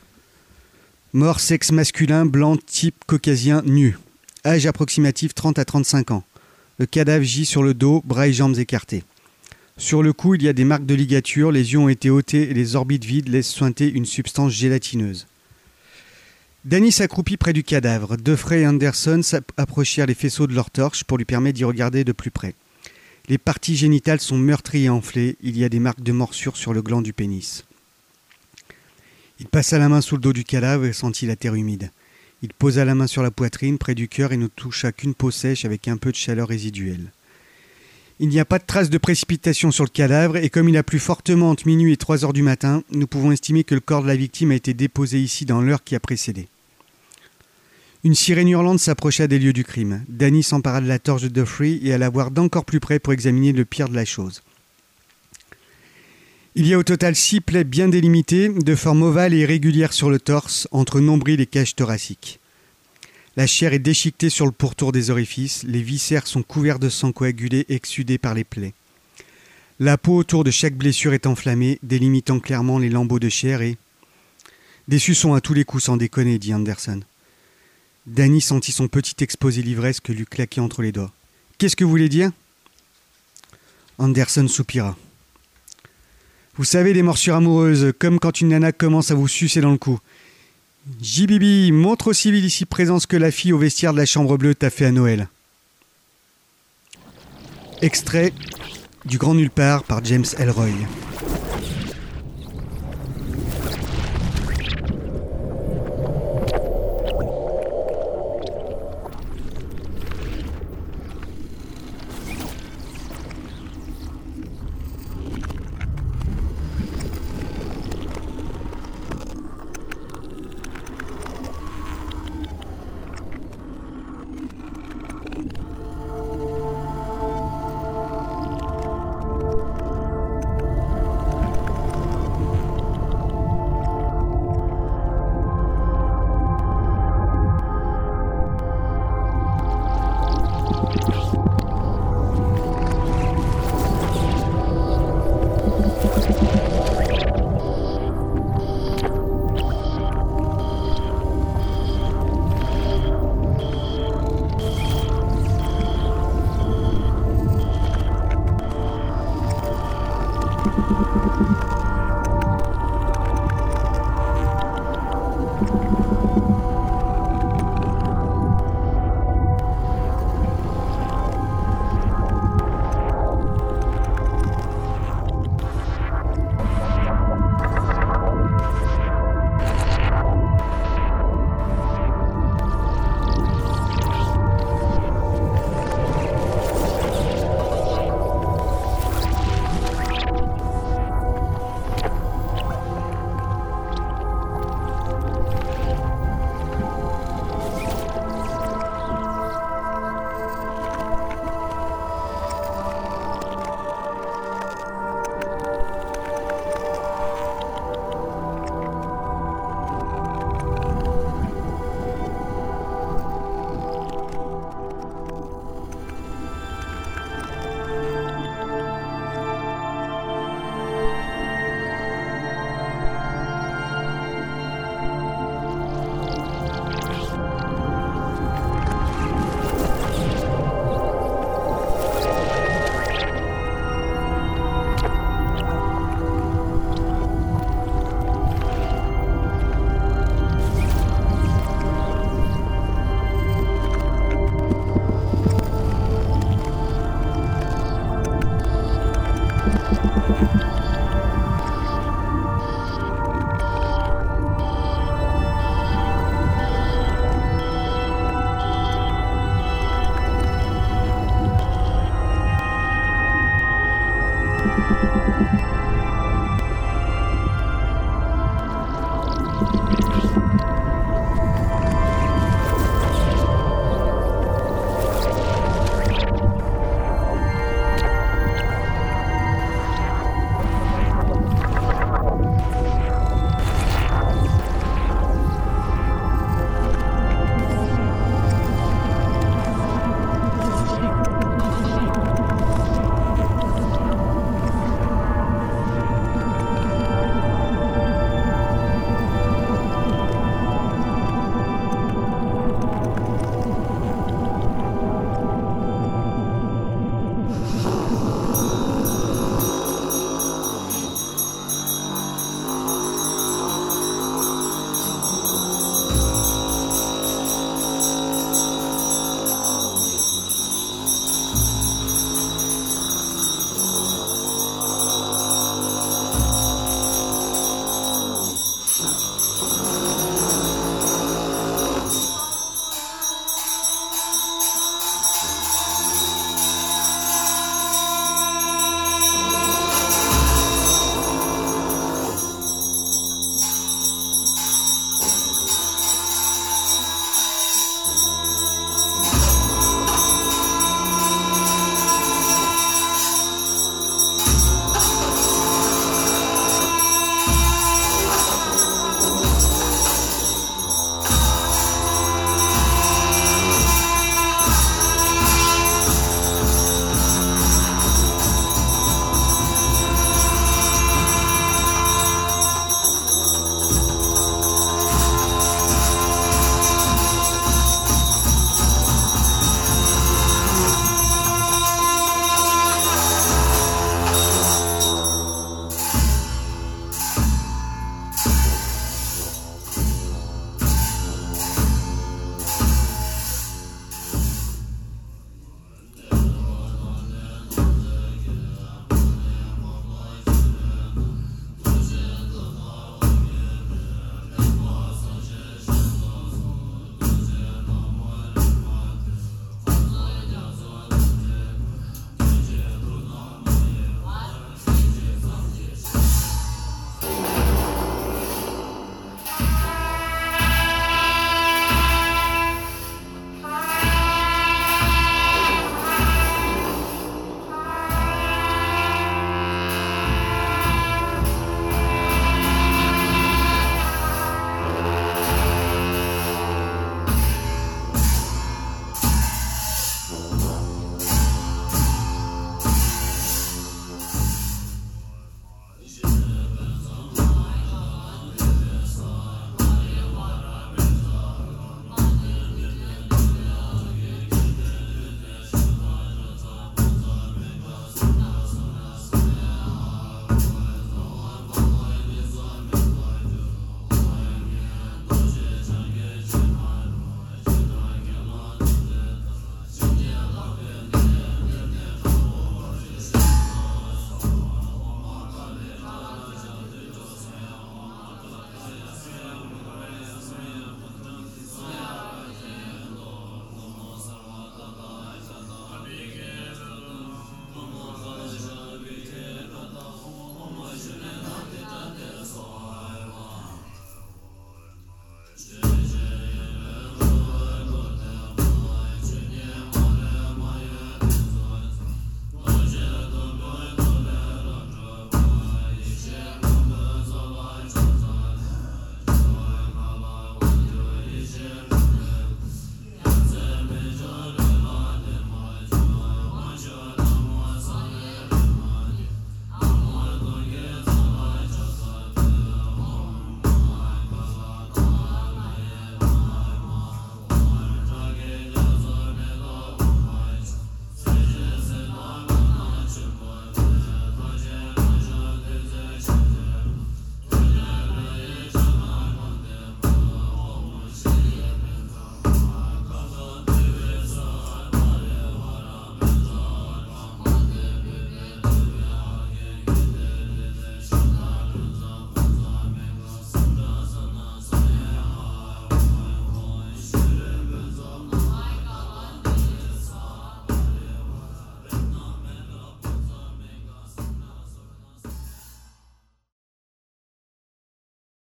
Mort, sexe masculin, blanc, type caucasien, nu. Âge approximatif trente à trente-cinq ans. Le cadavre gît sur le dos, bras et jambes écartés. Sur le cou, il y a des marques de ligature, les yeux ont été ôtés et les orbites vides laissent suinter une substance gélatineuse. » Danny s'accroupit près du cadavre. Duffrey et Anderson approchèrent les faisceaux de leurs torches pour lui permettre d'y regarder de plus près. Les parties génitales sont meurtries et enflées, il y a des marques de morsure sur le gland du pénis. Il passa la main sous le dos du cadavre et sentit la terre humide. Il posa la main sur la poitrine, près du cœur, et ne toucha qu'une peau sèche avec un peu de chaleur résiduelle. Il n'y a pas de trace de précipitation sur le cadavre, et comme il a plu fortement entre minuit et trois heures du matin, nous pouvons estimer que le corps de la victime a été déposé ici dans l'heure qui a précédé. Une sirène hurlante s'approcha des lieux du crime. Danny s'empara de la torche de Duffrey et alla voir d'encore plus près pour examiner le pire de la chose. Il y a au total six plaies bien délimitées, de forme ovale et irrégulière sur le torse, entre nombril et cage thoracique. La chair est déchiquetée sur le pourtour des orifices, les viscères sont couverts de sang coagulé exsudé par les plaies. La peau autour de chaque blessure est enflammée, délimitant clairement les lambeaux de chair et... Des suçons à tous les coups, sans déconner, dit Anderson. Danny sentit son petit exposé livresque lui claquer entre les doigts. « Qu'est-ce que vous voulez dire ?» Anderson soupira. « Vous savez, des morsures amoureuses, comme quand une nana commence à vous sucer dans le cou. J B B, montre aux civils ici présents ce que la fille au vestiaire de la chambre bleue t'a fait à Noël. » Extrait du Grand Nulle Part par James Ellroy.